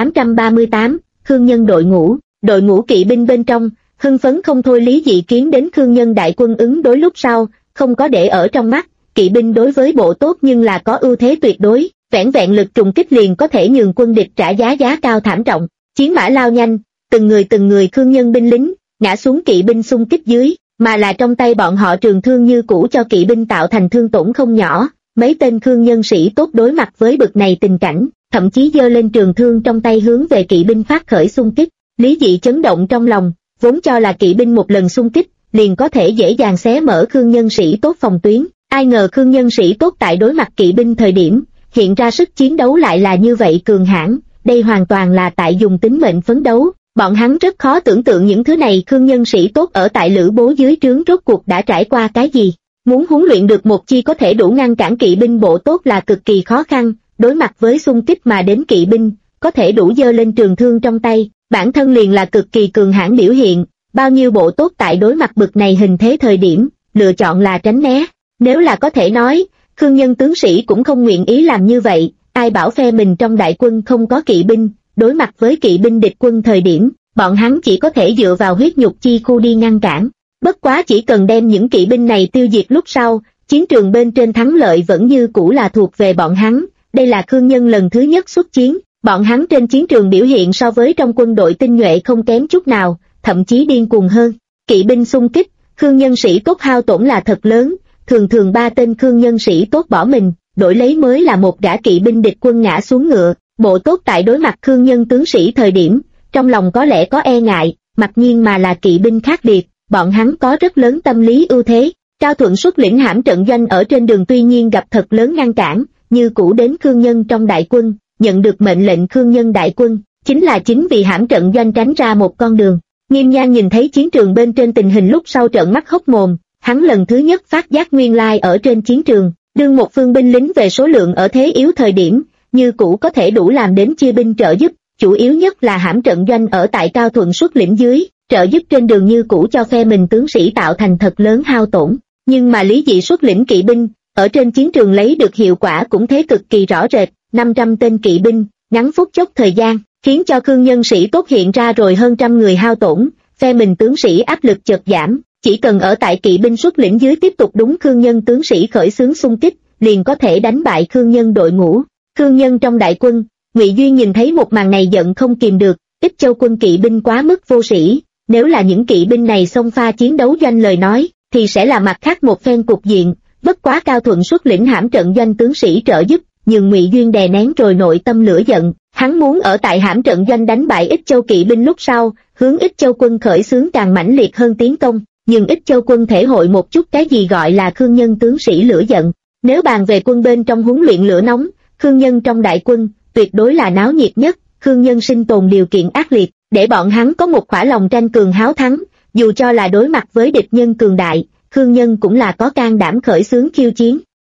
1838, Khương Nhân đội ngũ kỵ binh bên trong, hưng phấn không thôi. Lý Dị kiến đến Khương Nhân đại quân ứng đối lúc sau, không có để ở trong mắt, kỵ binh đối với bộ tốt nhưng là có ưu thế tuyệt đối, vẻn vẹn lực trùng kích liền có thể nhường quân địch trả giá cao thảm trọng. Chiến mã lao nhanh, từng người Khương Nhân binh lính ngã xuống kỵ binh xung kích dưới, mà là trong tay bọn họ trường thương như cũ cho kỵ binh tạo thành thương tổn không nhỏ. Mấy tên Khương Nhân sĩ tốt đối mặt với bực này tình cảnh, thậm chí giơ lên trường thương trong tay hướng về kỵ binh phát khởi xung kích. Lý Dị chấn động trong lòng, vốn cho là kỵ binh một lần xung kích liền có thể dễ dàng xé mở Khương Nhân sĩ tốt phòng tuyến, ai ngờ Khương Nhân sĩ tốt tại đối mặt kỵ binh thời điểm hiện ra sức chiến đấu lại là như vậy cường hãn, đây hoàn toàn là tại dùng tính mệnh phấn đấu. Bọn hắn rất khó tưởng tượng những thứ này Khương Nhân sĩ tốt ở tại Lữ Bố dưới trướng rốt cuộc đã trải qua cái gì. Muốn huấn luyện được một chi có thể đủ ngăn cản kỵ binh bộ tốt là cực kỳ khó khăn, đối mặt với xung kích mà đến kỵ binh, có thể đủ giơ lên trường thương trong tay, bản thân liền là cực kỳ cường hãn biểu hiện. Bao nhiêu bộ tốt tại đối mặt bực này hình thế thời điểm, lựa chọn là tránh né. Nếu là có thể nói, Khương Nhân tướng sĩ cũng không nguyện ý làm như vậy, ai bảo phe mình trong đại quân không có kỵ binh, đối mặt với kỵ binh địch quân thời điểm, bọn hắn chỉ có thể dựa vào huyết nhục chi khu đi ngăn cản. Bất quá chỉ cần đem những kỵ binh này tiêu diệt lúc sau, chiến trường bên trên thắng lợi vẫn như cũ là thuộc về bọn hắn. Đây là Khương Nhân lần thứ nhất xuất chiến, bọn hắn trên chiến trường biểu hiện so với trong quân đội tinh nhuệ không kém chút nào, thậm chí điên cuồng hơn. Kỵ binh xung kích, Khương Nhân sĩ tốt hao tổn là thật lớn, thường 3 tên Khương Nhân sĩ tốt bỏ mình, đổi lấy mới là một gã kỵ binh địch quân ngã xuống ngựa. Bộ tốt tại đối mặt Khương Nhân tướng sĩ thời điểm, trong lòng có lẽ có e ngại, mặc nhiên mà là kỵ binh khác biệt, bọn hắn có rất lớn tâm lý ưu thế. Cao Thuận xuất lĩnh hãm trận doanh ở trên đường tuy nhiên gặp thật lớn ngăn cản, như cũ đến Khương Nhân trong đại quân, nhận được mệnh lệnh Khương Nhân đại quân, chính vì hãm trận doanh tránh ra một con đường. Nghiêm Nhan nhìn thấy chiến trường bên trên tình hình lúc sau trợn mắt hốc mồm, hắn lần thứ nhất phát giác nguyên lai ở trên chiến trường, đương một phương binh lính về số lượng ở thế yếu thời điểm, như cũ có thể đủ làm đến chia binh trợ giúp, chủ yếu nhất là hãm trận doanh ở tại Cao Thuận xuất lĩnh dưới, trợ giúp trên đường như cũ cho phe mình tướng sĩ tạo thành thật lớn hao tổn. Nhưng mà Lý Dị xuất lĩnh kỵ binh, ở trên chiến trường lấy được hiệu quả cũng thế cực kỳ rõ rệt, 500 tên kỵ binh, ngắn phút chốc thời gian, khiến cho Khương Nhân sĩ tốt hiện ra rồi hơn trăm người hao tổn, phe mình tướng sĩ áp lực chợt giảm, chỉ cần ở tại kỵ binh xuất lĩnh dưới tiếp tục đúng Khương Nhân tướng sĩ khởi xướng xung kích, liền có thể đánh bại Khương Nhân đội ngũ. Khương Nhân trong đại quân, Ngụy Duyên nhìn thấy một màn này giận không kìm được, Ích Châu quân kỵ binh quá mức vô sĩ, nếu là những kỵ binh này xông pha chiến đấu doanh lời nói, thì sẽ là mặt khác một phen cục diện. Bất quá Cao Thuận xuất lĩnh hãm trận doanh tướng sĩ trợ giúp, nhưng Ngụy Duyên đè nén rồi nội tâm lửa giận, hắn muốn ở tại hãm trận doanh đánh bại Ích Châu kỵ binh lúc sau, hướng Ích Châu quân khởi xướng càng mãnh liệt hơn tiến công, nhưng Ích Châu quân thể hội một chút cái gì gọi là Khương Nhân tướng sĩ lửa giận. Nếu bàn về quân bên trong huấn luyện lửa nóng, Khương Nhân trong đại quân tuyệt đối là náo nhiệt nhất. Khương Nhân sinh tồn điều kiện ác liệt, để bọn hắn có một khỏa lòng tranh cường háo thắng, dù cho là đối mặt với địch nhân cường đại, Khương Nhân cũng là có can đảm khởi xướng khiêu chiến.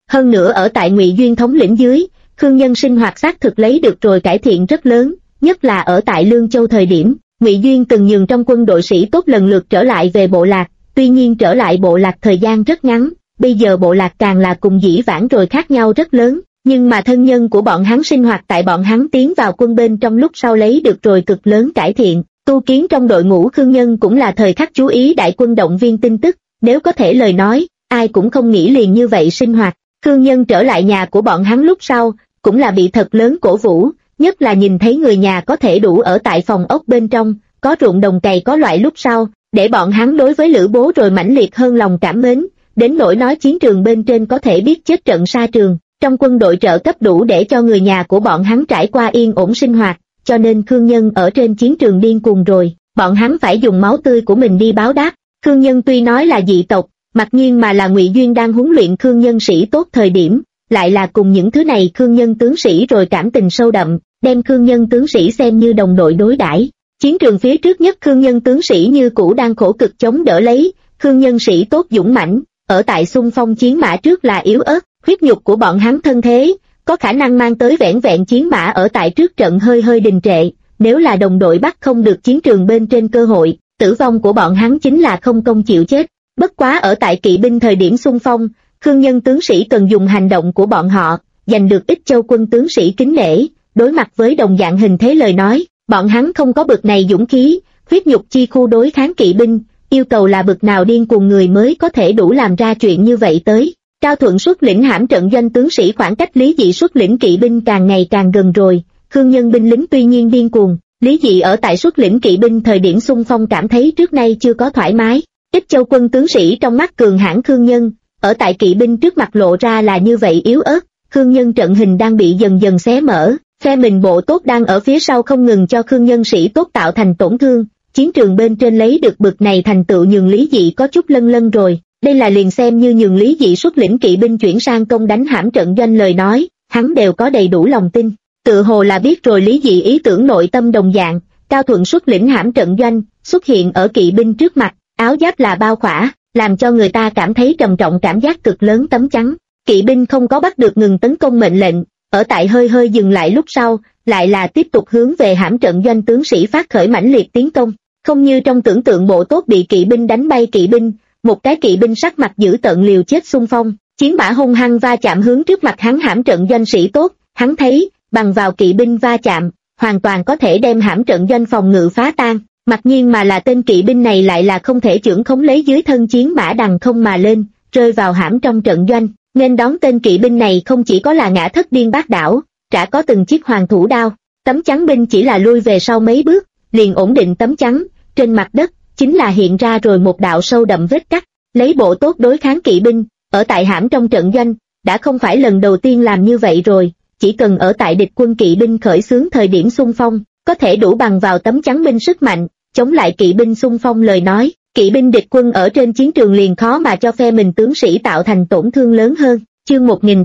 Hơn nữa ở tại Ngụy Duyên thống lĩnh dưới, Khương Nhân sinh hoạt xác thực lấy được rồi cải thiện rất lớn, nhất là ở tại Lương Châu thời điểm, Ngụy Duyên từng nhường trong quân đội sĩ tốt lần lượt trở lại về bộ lạc, tuy nhiên trở lại bộ lạc thời gian rất ngắn, bây giờ bộ lạc càng là cùng dĩ vãng rồi khác nhau rất lớn, nhưng mà thân nhân của bọn hắn sinh hoạt tại bọn hắn tiến vào quân bên trong lúc sau lấy được rồi cực lớn cải thiện. Tu Kiến trong đội ngũ Khương Nhân cũng là thời khắc chú ý đại quân động viên tin tức, nếu có thể lời nói, ai cũng không nghĩ liền như vậy sinh hoạt. Khương Nhân trở lại nhà của bọn hắn lúc sau, cũng là bị thật lớn cổ vũ, nhất là nhìn thấy người nhà có thể đủ ở tại phòng ốc bên trong, có ruộng đồng cày có loại lúc sau, để bọn hắn đối với Lữ Bố rồi mãnh liệt hơn lòng cảm mến, đến nỗi nói chiến trường bên trên có thể biết chết trận xa trường, trong quân đội trợ cấp đủ để cho người nhà của bọn hắn trải qua yên ổn sinh hoạt, cho nên Khương Nhân ở trên chiến trường điên cuồng rồi, bọn hắn phải dùng máu tươi của mình đi báo đáp. Khương Nhân tuy nói là dị tộc, mặc nhiên mà là Ngụy Duyên đang huấn luyện Khương Nhân sĩ tốt thời điểm, lại là cùng những thứ này Khương Nhân tướng sĩ rồi cảm tình sâu đậm, đem Khương Nhân tướng sĩ xem như đồng đội đối đãi. Chiến trường phía trước nhất Khương Nhân tướng sĩ như cũ đang khổ cực chống đỡ lấy, Khương Nhân sĩ tốt dũng mãnh, ở tại xung phong chiến mã trước là yếu ớt, huyết nhục của bọn hắn thân thế, có khả năng mang tới vẻn vẹn chiến mã ở tại trước trận hơi hơi đình trệ, nếu là đồng đội bắt không được chiến trường bên trên cơ hội, tử vong của bọn hắn chính là không công chịu chết. Bất quá ở tại kỵ binh thời điểm xung phong, Khương Nhân tướng sĩ cần dùng hành động của bọn họ, giành được ít châu quân tướng sĩ kính nể, đối mặt với đồng dạng hình thế lời nói, bọn hắn không có bực này dũng khí, huyết nhục chi khu đối kháng kỵ binh, yêu cầu là bực nào điên cuồng người mới có thể đủ làm ra chuyện như vậy tới. Cao Thuận xuất lĩnh hãm trận doanh tướng sĩ khoảng cách Lý Dị xuất lĩnh kỵ binh càng ngày càng gần rồi, Khương Nhân binh lính tuy nhiên điên cuồng, Lý Dị ở tại xuất lĩnh kỵ binh thời điểm xung phong cảm thấy trước nay chưa có thoải mái, ít châu quân tướng sĩ trong mắt cường hãn Khương Nhân, ở tại kỵ binh trước mặt lộ ra là như vậy yếu ớt, Khương Nhân trận hình đang bị dần dần xé mở, phe mình bộ tốt đang ở phía sau không ngừng cho Khương Nhân sĩ tốt tạo thành tổn thương, chiến trường bên trên lấy được bực này thành tựu nhường Lý Dị có chút lân lân rồi. Đây là liền xem như nhường Lý Dị xuất lĩnh kỵ binh chuyển sang công đánh hãm trận doanh lời nói, hắn đều có đầy đủ lòng tin. Tự hồ là biết rồi Lý Dị ý tưởng nội tâm đồng dạng, Cao Thuận xuất lĩnh hãm trận doanh, xuất hiện ở kỵ binh trước mặt, áo giáp là bao khỏa, làm cho người ta cảm thấy trầm trọng cảm giác cực lớn tấm chắn. Kỵ binh không có bắt được ngừng tấn công mệnh lệnh, ở tại hơi hơi dừng lại lúc sau, lại là tiếp tục hướng về hãm trận doanh tướng sĩ phát khởi mãnh liệt tiến công. Không như trong tưởng tượng bộ tốt bị kỵ binh đánh bay kỵ binh, một cái kỵ binh sắc mặt giữ tợn liều chết xung phong, chiến mã hung hăng va chạm hướng trước mặt hắn hãm trận doanh sĩ tốt, hắn thấy, bằng vào kỵ binh va chạm, hoàn toàn có thể đem hãm trận doanh phòng ngự phá tan, mặc nhiên mà là tên kỵ binh này lại là không thể chưởng khống lấy dưới thân chiến mã đằng không mà lên, rơi vào hãm trong trận doanh, nên đón tên kỵ binh này không chỉ có là ngã thất điên bát đảo, trả có từng chiếc hoàng thủ đao, tấm chắn binh chỉ là lui về sau mấy bước, liền ổn định tấm chắn, trên mặt đất, chính là hiện ra rồi một đạo sâu đậm vết cắt, lấy bộ tốt đối kháng kỵ binh, ở tại hãm trong trận doanh, đã không phải lần đầu tiên làm như vậy rồi, chỉ cần ở tại địch quân kỵ binh khởi xướng thời điểm xung phong, có thể đủ bằng vào tấm chắn binh sức mạnh, chống lại kỵ binh xung phong lời nói, kỵ binh địch quân ở trên chiến trường liền khó mà cho phe mình tướng sĩ tạo thành tổn thương lớn hơn. Chương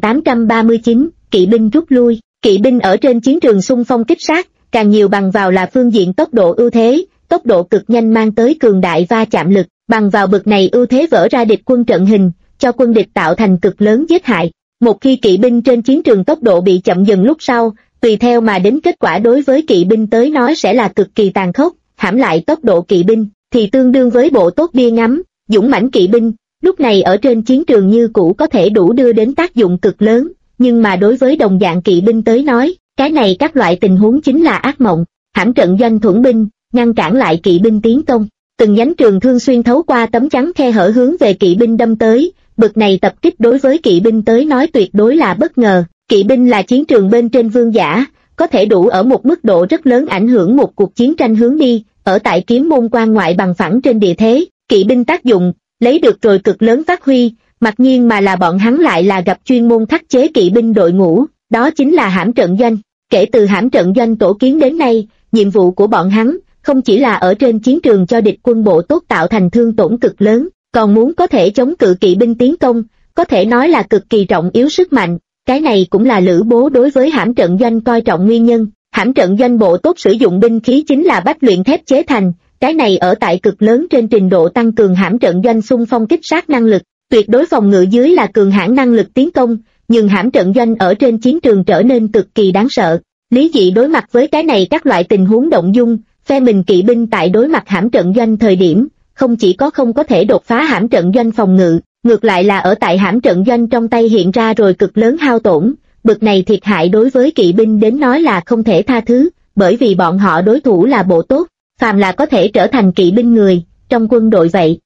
1839, kỵ binh rút lui, kỵ binh ở trên chiến trường xung phong kích sát, càng nhiều bằng vào là phương diện tốc độ ưu thế, tốc độ cực nhanh mang tới cường đại va chạm lực, bằng vào bực này ưu thế vỡ ra địch quân trận hình, cho quân địch tạo thành cực lớn giết hại. Một khi kỵ binh trên chiến trường tốc độ bị chậm dần lúc sau, tùy theo mà đến kết quả đối với kỵ binh tới nói sẽ là cực kỳ tàn khốc, hãm lại tốc độ kỵ binh, thì tương đương với bộ tốt bia ngắm, dũng mãnh kỵ binh, lúc này ở trên chiến trường như cũ có thể đủ đưa đến tác dụng cực lớn, nhưng mà đối với đồng dạng kỵ binh tới nói, cái này các loại tình huống chính là ác mộng, hãm trận doanh thuẫn binh, ngăn cản lại kỵ binh tiến công, từng nhánh trường thương xuyên thấu qua tấm chắn khe hở hướng về kỵ binh đâm tới, bực này tập kích đối với kỵ binh tới nói tuyệt đối là bất ngờ, kỵ binh là chiến trường bên trên vương giả, có thể đủ ở một mức độ rất lớn ảnh hưởng một cuộc chiến tranh hướng đi, ở tại Kiếm Môn quan ngoại bằng phẳng trên địa thế, kỵ binh tác dụng, lấy được rồi cực lớn phát huy, mặc nhiên mà là bọn hắn lại là gặp chuyên môn khắc chế kỵ binh đội ngũ, đó chính là hãm trận doanh. Kể từ hãm trận doanh tổ kiến đến nay, nhiệm vụ của bọn hắn, không chỉ là ở trên chiến trường cho địch quân bộ tốt tạo thành thương tổn cực lớn, còn muốn có thể chống cự kỵ binh tiến công, có thể nói là cực kỳ trọng yếu sức mạnh, cái này cũng là Lữ Bố đối với hãm trận doanh coi trọng nguyên nhân. Hãm trận doanh bộ tốt sử dụng binh khí chính là bách luyện thép chế thành, cái này ở tại cực lớn trên trình độ tăng cường hãm trận doanh xung phong kích sát năng lực, tuyệt đối phòng ngự dưới là cường hãn năng lực tiến công, nhưng hãm trận doanh ở trên chiến trường trở nên cực kỳ đáng sợ. Lý Dị đối mặt với cái này các loại tình huống động dung, phe mình kỵ binh tại đối mặt hãm trận doanh thời điểm, không chỉ không có thể đột phá hãm trận doanh phòng ngự, ngược lại là ở tại hãm trận doanh trong tay hiện ra rồi cực lớn hao tổn, bực này thiệt hại đối với kỵ binh đến nói là không thể tha thứ, bởi vì bọn họ đối thủ là bộ tốt, phàm là có thể trở thành kỵ binh người, trong quân đội vậy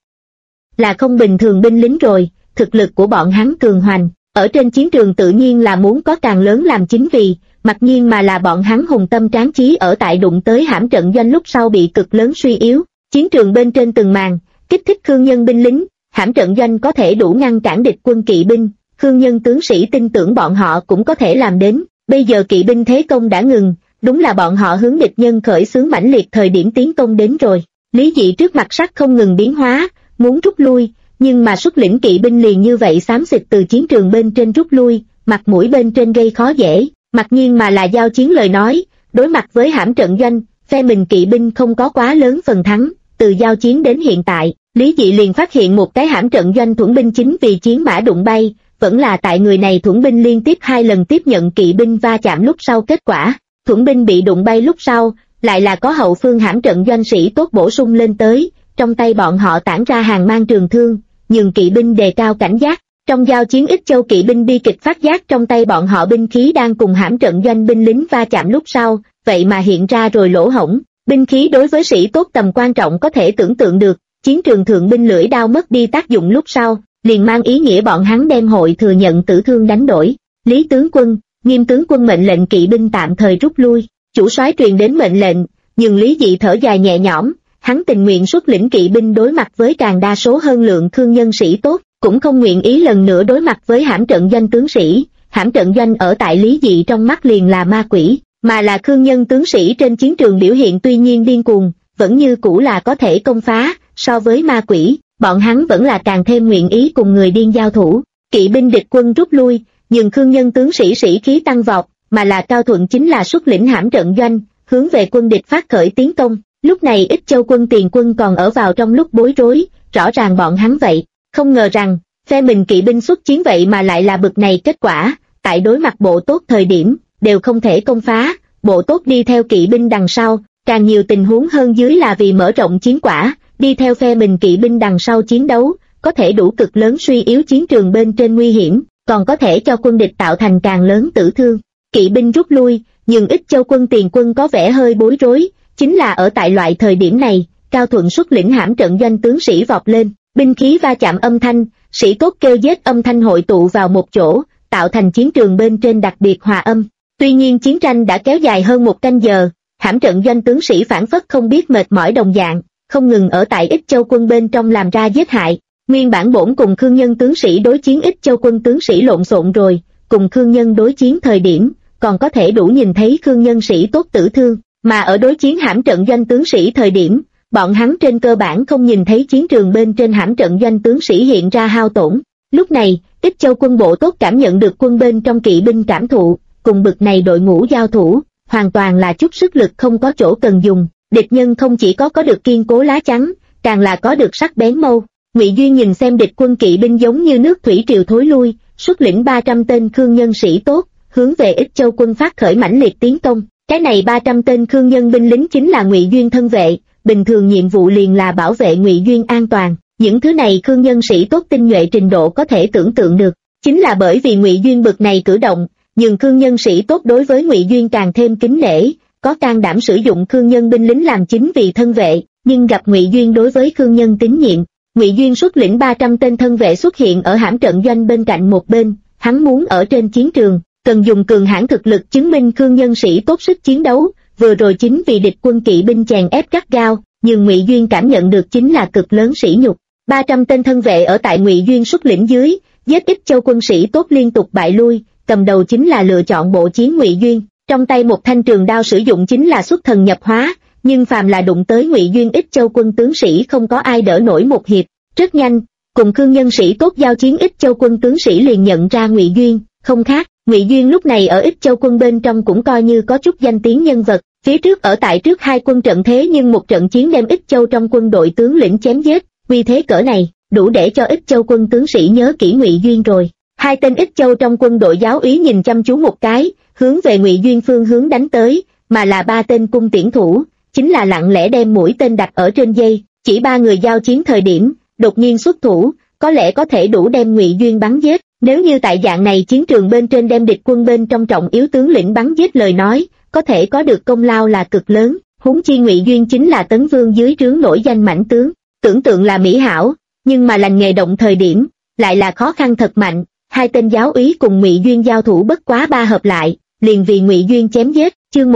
là không bình thường binh lính rồi, thực lực của bọn hắn cường hoành, ở trên chiến trường tự nhiên là muốn có càng lớn làm chính vì, mặc nhiên mà là bọn hắn hùng tâm tráng chí ở tại đụng tới hãm trận doanh lúc sau bị cực lớn suy yếu, chiến trường bên trên từng màn, kích thích Khương Nhân binh lính, hãm trận doanh có thể đủ ngăn cản địch quân kỵ binh, Khương Nhân tướng sĩ tin tưởng bọn họ cũng có thể làm đến, bây giờ kỵ binh thế công đã ngừng, đúng là bọn họ hướng địch nhân khởi xướng mãnh liệt thời điểm tiến công đến rồi. Lý Dị trước mặt sắc không ngừng biến hóa, muốn rút lui, nhưng mà xuất lĩnh kỵ binh liền như vậy xám xịt từ chiến trường bên trên rút lui, mặt mũi bên trên gây khó dễ, mặc nhiên mà là giao chiến lời nói, đối mặt với hãm trận doanh, phe mình kỵ binh không có quá lớn phần thắng, từ giao chiến đến hiện tại, Lý Dị liền phát hiện một cái hãm trận doanh thuẫn binh chính vì chiến mã đụng bay, vẫn là tại người này thuẫn binh liên tiếp 2 lần tiếp nhận kỵ binh va chạm lúc sau kết quả, thuẫn binh bị đụng bay lúc sau, lại là có hậu phương hãm trận doanh sĩ tốt bổ sung lên tới, trong tay bọn họ tản ra hàng mang trường thương, nhường kỵ binh đề cao cảnh giác. Trong giao chiến Ích Châu kỵ binh bi kịch phát giác trong tay bọn họ binh khí đang cùng hãm trận doanh binh lính va chạm lúc sau, vậy mà hiện ra rồi lỗ hổng, binh khí đối với sĩ tốt tầm quan trọng có thể tưởng tượng được, chiến trường thượng binh lưỡi đao mất đi tác dụng lúc sau, liền mang ý nghĩa bọn hắn đem hội thừa nhận tử thương đánh đổi. Lý tướng quân, Nghiêm tướng quân mệnh lệnh kỵ binh tạm thời rút lui, chủ soái truyền đến mệnh lệnh, nhưng Lý Dị thở dài nhẹ nhõm, hắn tình nguyện xuất lĩnh kỵ binh đối mặt với càng đa số hơn lượng Khương Nhân sĩ tốt, cũng không nguyện ý lần nữa đối mặt với hãm trận doanh tướng sĩ. Hãm trận doanh ở tại Lý Dị trong mắt liền là ma quỷ, mà là Khương Nhân tướng sĩ trên chiến trường biểu hiện tuy nhiên điên cuồng, vẫn như cũ là có thể công phá, so với ma quỷ, bọn hắn vẫn là càng thêm nguyện ý cùng người điên giao thủ. Kỵ binh địch quân rút lui, nhưng Khương Nhân tướng sĩ sĩ khí tăng vọt, mà là Cao Thuận chính là xuất lĩnh hãm trận doanh, hướng về quân địch phát khởi tiến công. Lúc này Ích Châu quân tiền quân còn ở vào trong lúc bối rối, rõ ràng bọn hắn vậy, không ngờ rằng, phe mình kỵ binh xuất chiến vậy mà lại là bực này kết quả, tại đối mặt bộ tốt thời điểm, đều không thể công phá, bộ tốt đi theo kỵ binh đằng sau, càng nhiều tình huống hơn dưới là vì mở rộng chiến quả, đi theo phe mình kỵ binh đằng sau chiến đấu, có thể đủ cực lớn suy yếu chiến trường bên trên nguy hiểm, còn có thể cho quân địch tạo thành càng lớn tử thương. Kỵ binh rút lui, nhưng Ích Châu quân tiền quân có vẻ hơi bối rối, chính là ở tại loại thời điểm này, Cao Thuận xuất lĩnh hãm trận doanh tướng sĩ vọt lên, binh khí va chạm âm thanh, sĩ tốt kêu giết âm thanh hội tụ vào một chỗ, tạo thành chiến trường bên trên đặc biệt hòa âm. Tuy nhiên chiến tranh đã kéo dài hơn 1 canh giờ, hãm trận doanh tướng sĩ phản phất không biết mệt mỏi đồng dạng, không ngừng ở tại Ích Châu quân bên trong làm ra giết hại. Nguyên bản bổn cùng Khương Nhân tướng sĩ đối chiến Ích Châu quân tướng sĩ lộn xộn rồi, cùng Khương Nhân đối chiến thời điểm, còn có thể đủ nhìn thấy Khương Nhân sĩ tốt tử thương, mà ở đối chiến hãm trận doanh tướng sĩ thời điểm, bọn hắn trên cơ bản không nhìn thấy chiến trường bên trên hãm trận doanh tướng sĩ hiện ra hao tổn. Lúc này, Ích Châu quân bộ tốt cảm nhận được quân bên trong kỵ binh cảm thụ, cùng bực này đội ngũ giao thủ, hoàn toàn là chút sức lực không có chỗ cần dùng, địch nhân không chỉ có được kiên cố lá chắn, càng là có được sắc bén mâu. Ngụy Duyên nhìn xem địch quân kỵ binh giống như nước thủy triều thối lui, xuất lĩnh 300 tên Khương Nhân sĩ tốt, hướng về Ích Châu quân phát khởi mãnh liệt tiến công. Cái này 300 tên Khương Nhân binh lính chính là Ngụy Duyên thân vệ, bình thường nhiệm vụ liền là bảo vệ Ngụy Duyên an toàn. Những thứ này Khương Nhân sĩ tốt tinh nhuệ trình độ có thể tưởng tượng được, chính là bởi vì Ngụy Duyên bực này cử động, nhưng Khương Nhân sĩ tốt đối với Ngụy Duyên càng thêm kính nể, có can đảm sử dụng Khương Nhân binh lính làm chính vì thân vệ, nhưng gặp Ngụy Duyên đối với Khương Nhân tín nhiệm. Ngụy Duyên xuất lĩnh 300 tên thân vệ xuất hiện ở hãm trận doanh bên cạnh một bên, hắn muốn ở trên chiến trường, cần dùng cường hãn thực lực chứng minh Khương Nhân sĩ tốt sức chiến đấu, vừa rồi chính vì địch quân kỵ binh chèn ép gắt gao, nhưng Ngụy Duyên cảm nhận được chính là cực lớn sỉ nhục. 300 tên thân vệ ở tại Ngụy Duyên xuất lĩnh dưới, giết Ích Châu quân sĩ tốt liên tục bại lui, cầm đầu chính là lựa chọn bộ chiến Ngụy Duyên, trong tay một thanh trường đao sử dụng chính là xuất thần nhập hóa, nhưng phàm là đụng tới Ngụy Duyên Ích Châu quân tướng sĩ không có ai đỡ nổi một hiệp. Rất nhanh, cùng Khương Nhân sĩ tốt giao chiến Ích Châu quân tướng sĩ liền nhận ra Ngụy Duyên, không khác, Ngụy Duyên lúc này ở Ích Châu quân bên trong cũng coi như có chút danh tiếng nhân vật, phía trước ở tại trước 2 quân trận thế nhưng một trận chiến đem Ích Châu trong quân đội tướng lĩnh chém giết, uy thế cỡ này, đủ để cho Ích Châu quân tướng sĩ nhớ kỹ Ngụy Duyên rồi. Hai tên Ích Châu trong quân đội giáo úy nhìn chăm chú một cái, hướng về Ngụy Duyên phương hướng đánh tới, mà là ba tên cung tiễn thủ, chính là lặng lẽ đem mũi tên đặt ở trên dây, chỉ ba người giao chiến thời điểm, đột nhiên xuất thủ, có lẽ có thể đủ đem Ngụy Duyên bắn giết. Nếu như tại dạng này chiến trường bên trên đem địch quân bên trong trọng yếu tướng lĩnh bắn giết lời nói, có thể có được công lao là cực lớn, huống chi Ngụy Duyên chính là Tấn Vương dưới trướng nổi danh mãnh tướng, tưởng tượng là mỹ hảo, nhưng mà lành nghề động thời điểm, lại là khó khăn thật mạnh. Hai tên giáo úy cùng Ngụy Duyên giao thủ bất quá ba hợp lại, liền vì Ngụy Duyên chém giết. Chương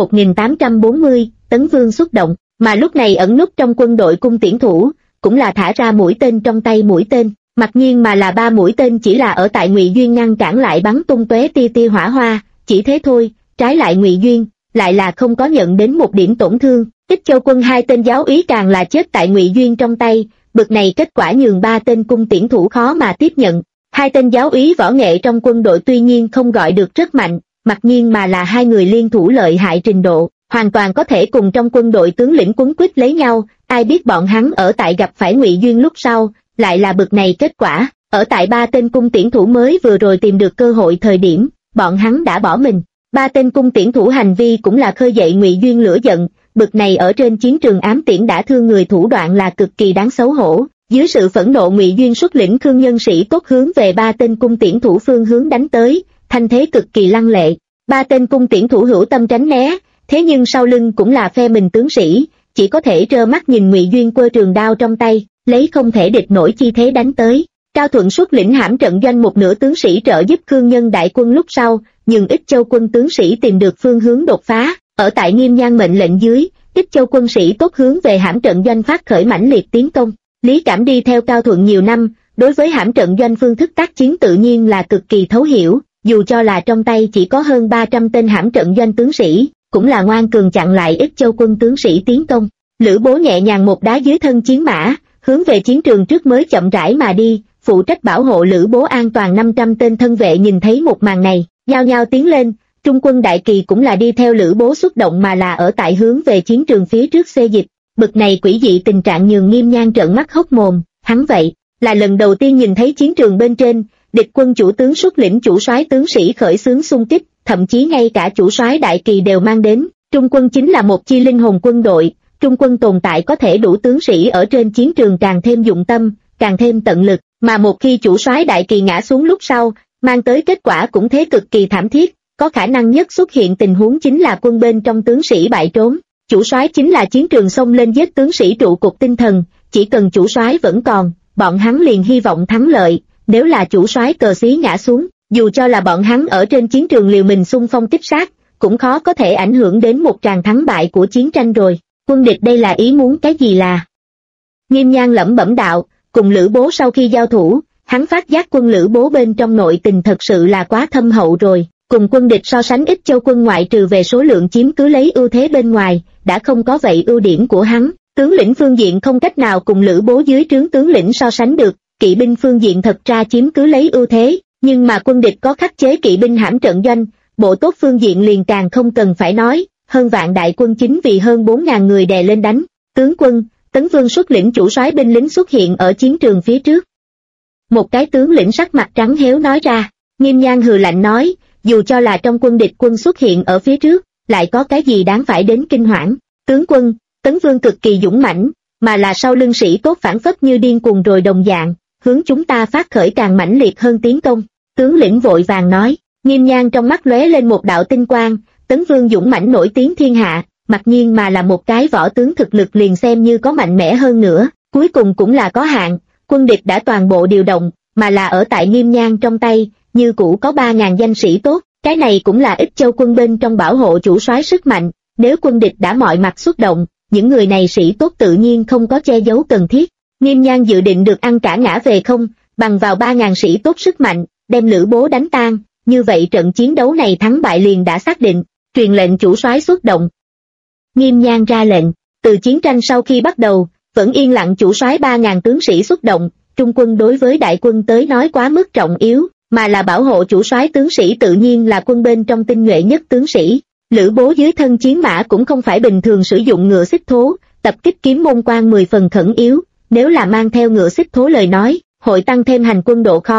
1840, Tấn Vương xuất động, mà lúc này ẩn núp trong quân đội cung tiễn thủ, cũng là thả ra mũi tên trong tay mũi tên, mặc nhiên mà là ba mũi tên chỉ là ở tại Ngụy Duyên ngăn cản lại bắn tung tóe tia tia hỏa hoa, chỉ thế thôi, trái lại Ngụy Duyên lại là không có nhận đến một điểm tổn thương. Ích Châu quân hai tên giáo úy càng là chết tại Ngụy Duyên trong tay, bực này kết quả nhường ba tên cung tiễn thủ khó mà tiếp nhận. Hai tên giáo úy võ nghệ trong quân đội tuy nhiên không gọi được rất mạnh, mặc nhiên mà là hai người liên thủ lợi hại trình độ, hoàn toàn có thể cùng trong quân đội tướng lĩnh quấn quýt lấy nhau, ai biết bọn hắn ở tại gặp phải Ngụy Duyên lúc sau, lại là bực này kết quả. Ở tại ba tên cung tiễn thủ mới vừa rồi tìm được cơ hội thời điểm, bọn hắn đã bỏ mình. Ba tên cung tiễn thủ hành vi cũng là khơi dậy Ngụy Duyên lửa giận, bực này ở trên chiến trường ám tiễn đã thương người thủ đoạn là cực kỳ đáng xấu hổ. Dưới sự phẫn nộ Ngụy Duyên xuất lĩnh Khương nhân sĩ tốt hướng về ba tên cung tiễn thủ phương hướng đánh tới, thanh thế cực kỳ lăng lệ. Ba tên cung tiễn thủ hữu tâm tránh né, thế nhưng sau lưng cũng là phe mình tướng sĩ, chỉ có thể trơ mắt nhìn Ngụy Duyên quơ trường đao trong tay, lấy không thể địch nổi chi thế đánh tới. Cao Thuận xuất lĩnh hãm trận doanh một nửa tướng sĩ trợ giúp Khương nhân đại quân lúc sau, nhưng Ích Châu quân tướng sĩ tìm được phương hướng đột phá, ở tại Nghiêm Nhan mệnh lệnh dưới, Ích Châu quân sĩ tốt hướng về hãm trận doanh phát khởi mãnh liệt tiến công. Lý Cảm đi theo Cao Thuận nhiều năm, đối với hãm trận doanh phương thức tác chiến tự nhiên là cực kỳ thấu hiểu, dù cho là trong tay chỉ có hơn 300 tên hãm trận doanh tướng sĩ, cũng là ngoan cường chặn lại Ích Châu quân tướng sĩ tiến công. Lữ Bố nhẹ nhàng một đá dưới thân chiến mã, hướng về chiến trường trước mới chậm rãi mà đi, phụ trách bảo hộ Lữ Bố an toàn 500 tên thân vệ nhìn thấy một màn này, nhao nhao tiến lên. Trung quân đại kỳ cũng là đi theo Lữ Bố xuất động mà là ở tại hướng về chiến trường phía trước xê dịch. Bực này quỷ dị tình trạng nhường Nghiêm Nhan trợn mắt hốc mồm, hắn vậy là lần đầu tiên nhìn thấy chiến trường bên trên, địch quân chủ tướng xuất lĩnh chủ soái tướng sĩ khởi xướng xung kích, thậm chí ngay cả chủ soái đại kỳ đều mang đến. Trung quân chính là một chi linh hồn quân đội, trung quân tồn tại có thể đủ tướng sĩ ở trên chiến trường càng thêm dụng tâm, càng thêm tận lực, mà một khi chủ soái đại kỳ ngã xuống lúc sau, mang tới kết quả cũng thế cực kỳ thảm thiết, có khả năng nhất xuất hiện tình huống chính là quân bên trong tướng sĩ bại trốn. Chủ soái chính là chiến trường xông lên giết tướng sĩ trụ cột tinh thần, chỉ cần chủ soái vẫn còn, bọn hắn liền hy vọng thắng lợi, nếu là chủ soái cờ xí ngã xuống, dù cho là bọn hắn ở trên chiến trường liều mình xung phong kích sát, cũng khó có thể ảnh hưởng đến một tràng thắng bại của chiến tranh rồi. Quân địch đây là ý muốn cái gì là? Nghiêm Nhan lẩm bẩm đạo, cùng Lữ Bố sau khi giao thủ, hắn phát giác quân Lữ Bố bên trong nội tình thật sự là quá thâm hậu rồi. Cùng quân địch so sánh Ích Châu quân ngoại trừ về số lượng chiếm cứ lấy ưu thế bên ngoài, đã không có vậy ưu điểm của hắn. Tướng lĩnh phương diện không cách nào cùng Lữ Bố dưới trướng tướng lĩnh so sánh được, kỵ binh phương diện thật ra chiếm cứ lấy ưu thế, nhưng mà quân địch có khắc chế kỵ binh hãm trận doanh, bộ tốt phương diện liền càng không cần phải nói, hơn vạn đại quân chính vì hơn 4.000 người đè lên đánh. Tướng quân, Tấn Vương xuất lĩnh chủ soái binh lính xuất hiện ở chiến trường phía trước. Một cái tướng lĩnh sắc mặt trắng héo nói ra. Nghiêm Nhan hừ lạnh nói, dù cho là trong quân địch quân xuất hiện ở phía trước, lại có cái gì đáng phải đến kinh hoảng. Tướng quân, Tấn Vương cực kỳ dũng mãnh, mà là sau lưng sĩ tốt phản phất như điên cuồng rồi đồng dạng, hướng chúng ta phát khởi càng mãnh liệt hơn tiến công. Tướng lĩnh vội vàng nói. Nghiêm Nhan trong mắt lóe lên một đạo tinh quang, Tấn Vương dũng mãnh nổi tiếng thiên hạ, mặc nhiên mà là một cái võ tướng thực lực liền xem như có mạnh mẽ hơn nữa, cuối cùng cũng là có hạn, quân địch đã toàn bộ điều động, mà là ở tại Nghiêm Nhan trong tay, như cũ có 3.000 danh sĩ tốt, cái này cũng là Ích Châu quân bên trong bảo hộ chủ soái sức mạnh, nếu quân địch đã mọi mặt xuất động, những người này sĩ tốt tự nhiên không có che giấu cần thiết. Nghiêm Nhan dự định được ăn cả ngã về không, bằng vào 3.000 sĩ tốt sức mạnh, đem Lữ Bố đánh tan, như vậy trận chiến đấu này thắng bại liền đã xác định, truyền lệnh chủ soái xuất động. Nghiêm Nhan ra lệnh, từ chiến tranh sau khi bắt đầu, vẫn yên lặng chủ soái 3.000 tướng sĩ xuất động, trung quân đối với đại quân tới nói quá mức trọng yếu, mà là bảo hộ chủ soái tướng sĩ tự nhiên là quân bên trong tinh nhuệ nhất tướng sĩ. Lữ Bố dưới thân chiến mã cũng không phải bình thường sử dụng ngựa xích thố, tập kích kiếm môn quan 10 phần khẩn yếu, nếu là mang theo ngựa xích thố lời nói, hội tăng thêm hành quân độ khó,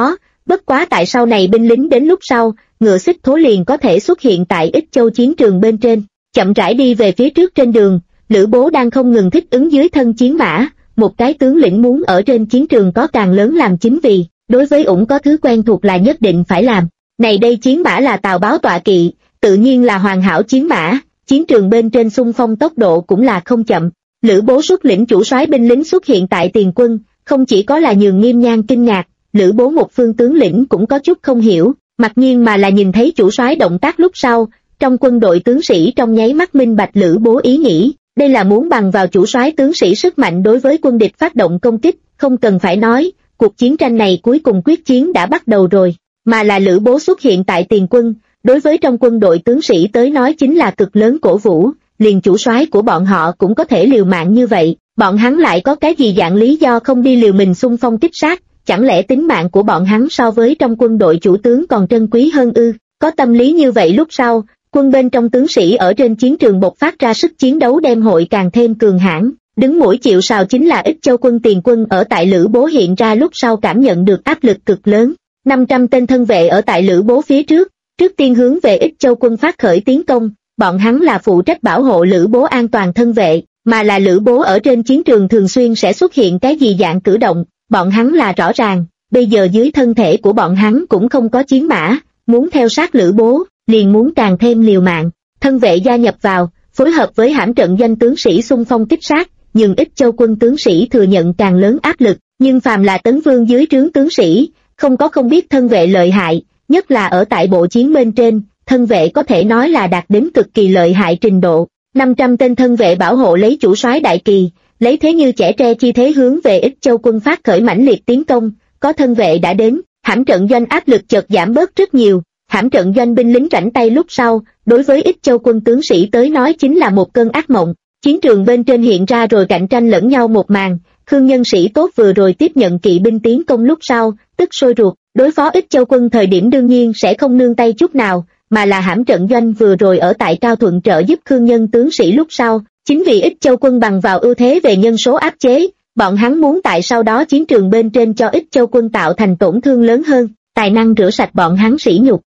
Bất quá tại sau này binh lính đến lúc sau, ngựa xích thố liền có thể xuất hiện tại Ích Châu chiến trường bên trên, chậm rãi đi về phía trước trên đường. Lữ Bố đang không ngừng thích ứng dưới thân chiến mã, một cái tướng lĩnh muốn ở trên chiến trường có càng lớn làm chính vì, đối với ủng có thứ quen thuộc là nhất định phải làm. Này đây chiến mã là Tào Báo tọa kỵ, tự nhiên là hoàn hảo chiến mã, chiến trường bên trên xung phong tốc độ cũng là không chậm. Lữ Bố xuất lĩnh chủ soái binh lính xuất hiện tại tiền quân, không chỉ có là nhường Nghiêm Nhan kinh ngạc, Lữ Bố một phương tướng lĩnh cũng có chút không hiểu, mặc nhiên mà là nhìn thấy chủ soái động tác lúc sau, trong quân đội tướng sĩ trong nháy mắt minh bạch Lữ Bố ý nghĩ, đây là muốn bằng vào chủ soái tướng sĩ sức mạnh đối với quân địch phát động công kích, không cần phải nói, cuộc chiến tranh này cuối cùng quyết chiến đã bắt đầu rồi, mà là Lữ Bố xuất hiện tại tiền quân, đối với trong quân đội tướng sĩ tới nói chính là cực lớn cổ vũ, liền chủ soái của bọn họ cũng có thể liều mạng như vậy, bọn hắn lại có cái gì dạng lý do không đi liều mình xung phong kích sát, chẳng lẽ tính mạng của bọn hắn so với trong quân đội chủ tướng còn trân quý hơn ư? Có tâm lý như vậy lúc sau, quân bên trong tướng sĩ ở trên chiến trường bộc phát ra sức chiến đấu đem hội càng thêm cường hãn. Đứng mũi chịu sào chính là Ích Châu quân tiền quân ở tại Lữ Bố hiện ra lúc sau cảm nhận được áp lực cực lớn. 500 tên thân vệ ở tại Lữ Bố phía trước tiên hướng về Ích Châu quân phát khởi tiến công, bọn hắn là phụ trách bảo hộ Lữ Bố an toàn thân vệ, mà là Lữ Bố ở trên chiến trường thường xuyên sẽ xuất hiện cái gì dạng cử động, bọn hắn là rõ ràng, bây giờ dưới thân thể của bọn hắn cũng không có chiến mã, muốn theo sát Lữ Bố, liền muốn càng thêm liều mạng, thân vệ gia nhập vào, phối hợp với hãm trận doanh tướng sĩ xung phong kích sát, nhưng Ích Châu quân tướng sĩ thừa nhận càng lớn áp lực, nhưng phàm là Tấn Vương dưới trướng tướng sĩ, không có không biết thân vệ lợi hại, nhất là ở tại bộ chiến bên trên, thân vệ có thể nói là đạt đến cực kỳ lợi hại trình độ. 500 tên thân vệ bảo hộ lấy chủ soái đại kỳ, lấy thế như chẻ tre chi thế hướng về Ích Châu quân phát khởi mãnh liệt tiến công, có thân vệ đã đến, hãm trận doanh áp lực chợt giảm bớt rất nhiều, hãm trận doanh binh lính rảnh tay lúc sau, đối với Ích Châu quân tướng sĩ tới nói chính là một cơn ác mộng, chiến trường bên trên hiện ra rồi cạnh tranh lẫn nhau một màn, Khương nhân sĩ tốt vừa rồi tiếp nhận kỵ binh tiến công lúc sau, tức sôi ruột, đối phó Ích Châu quân thời điểm đương nhiên sẽ không nương tay chút nào, mà là hãm trận doanh vừa rồi ở tại Cao Thuận trợ giúp Khương nhân tướng sĩ lúc sau, chính vì Ích Châu quân bằng vào ưu thế về nhân số áp chế, bọn hắn muốn tại sau đó chiến trường bên trên cho Ích Châu quân tạo thành tổn thương lớn hơn, tài năng rửa sạch bọn hắn sỉ nhục,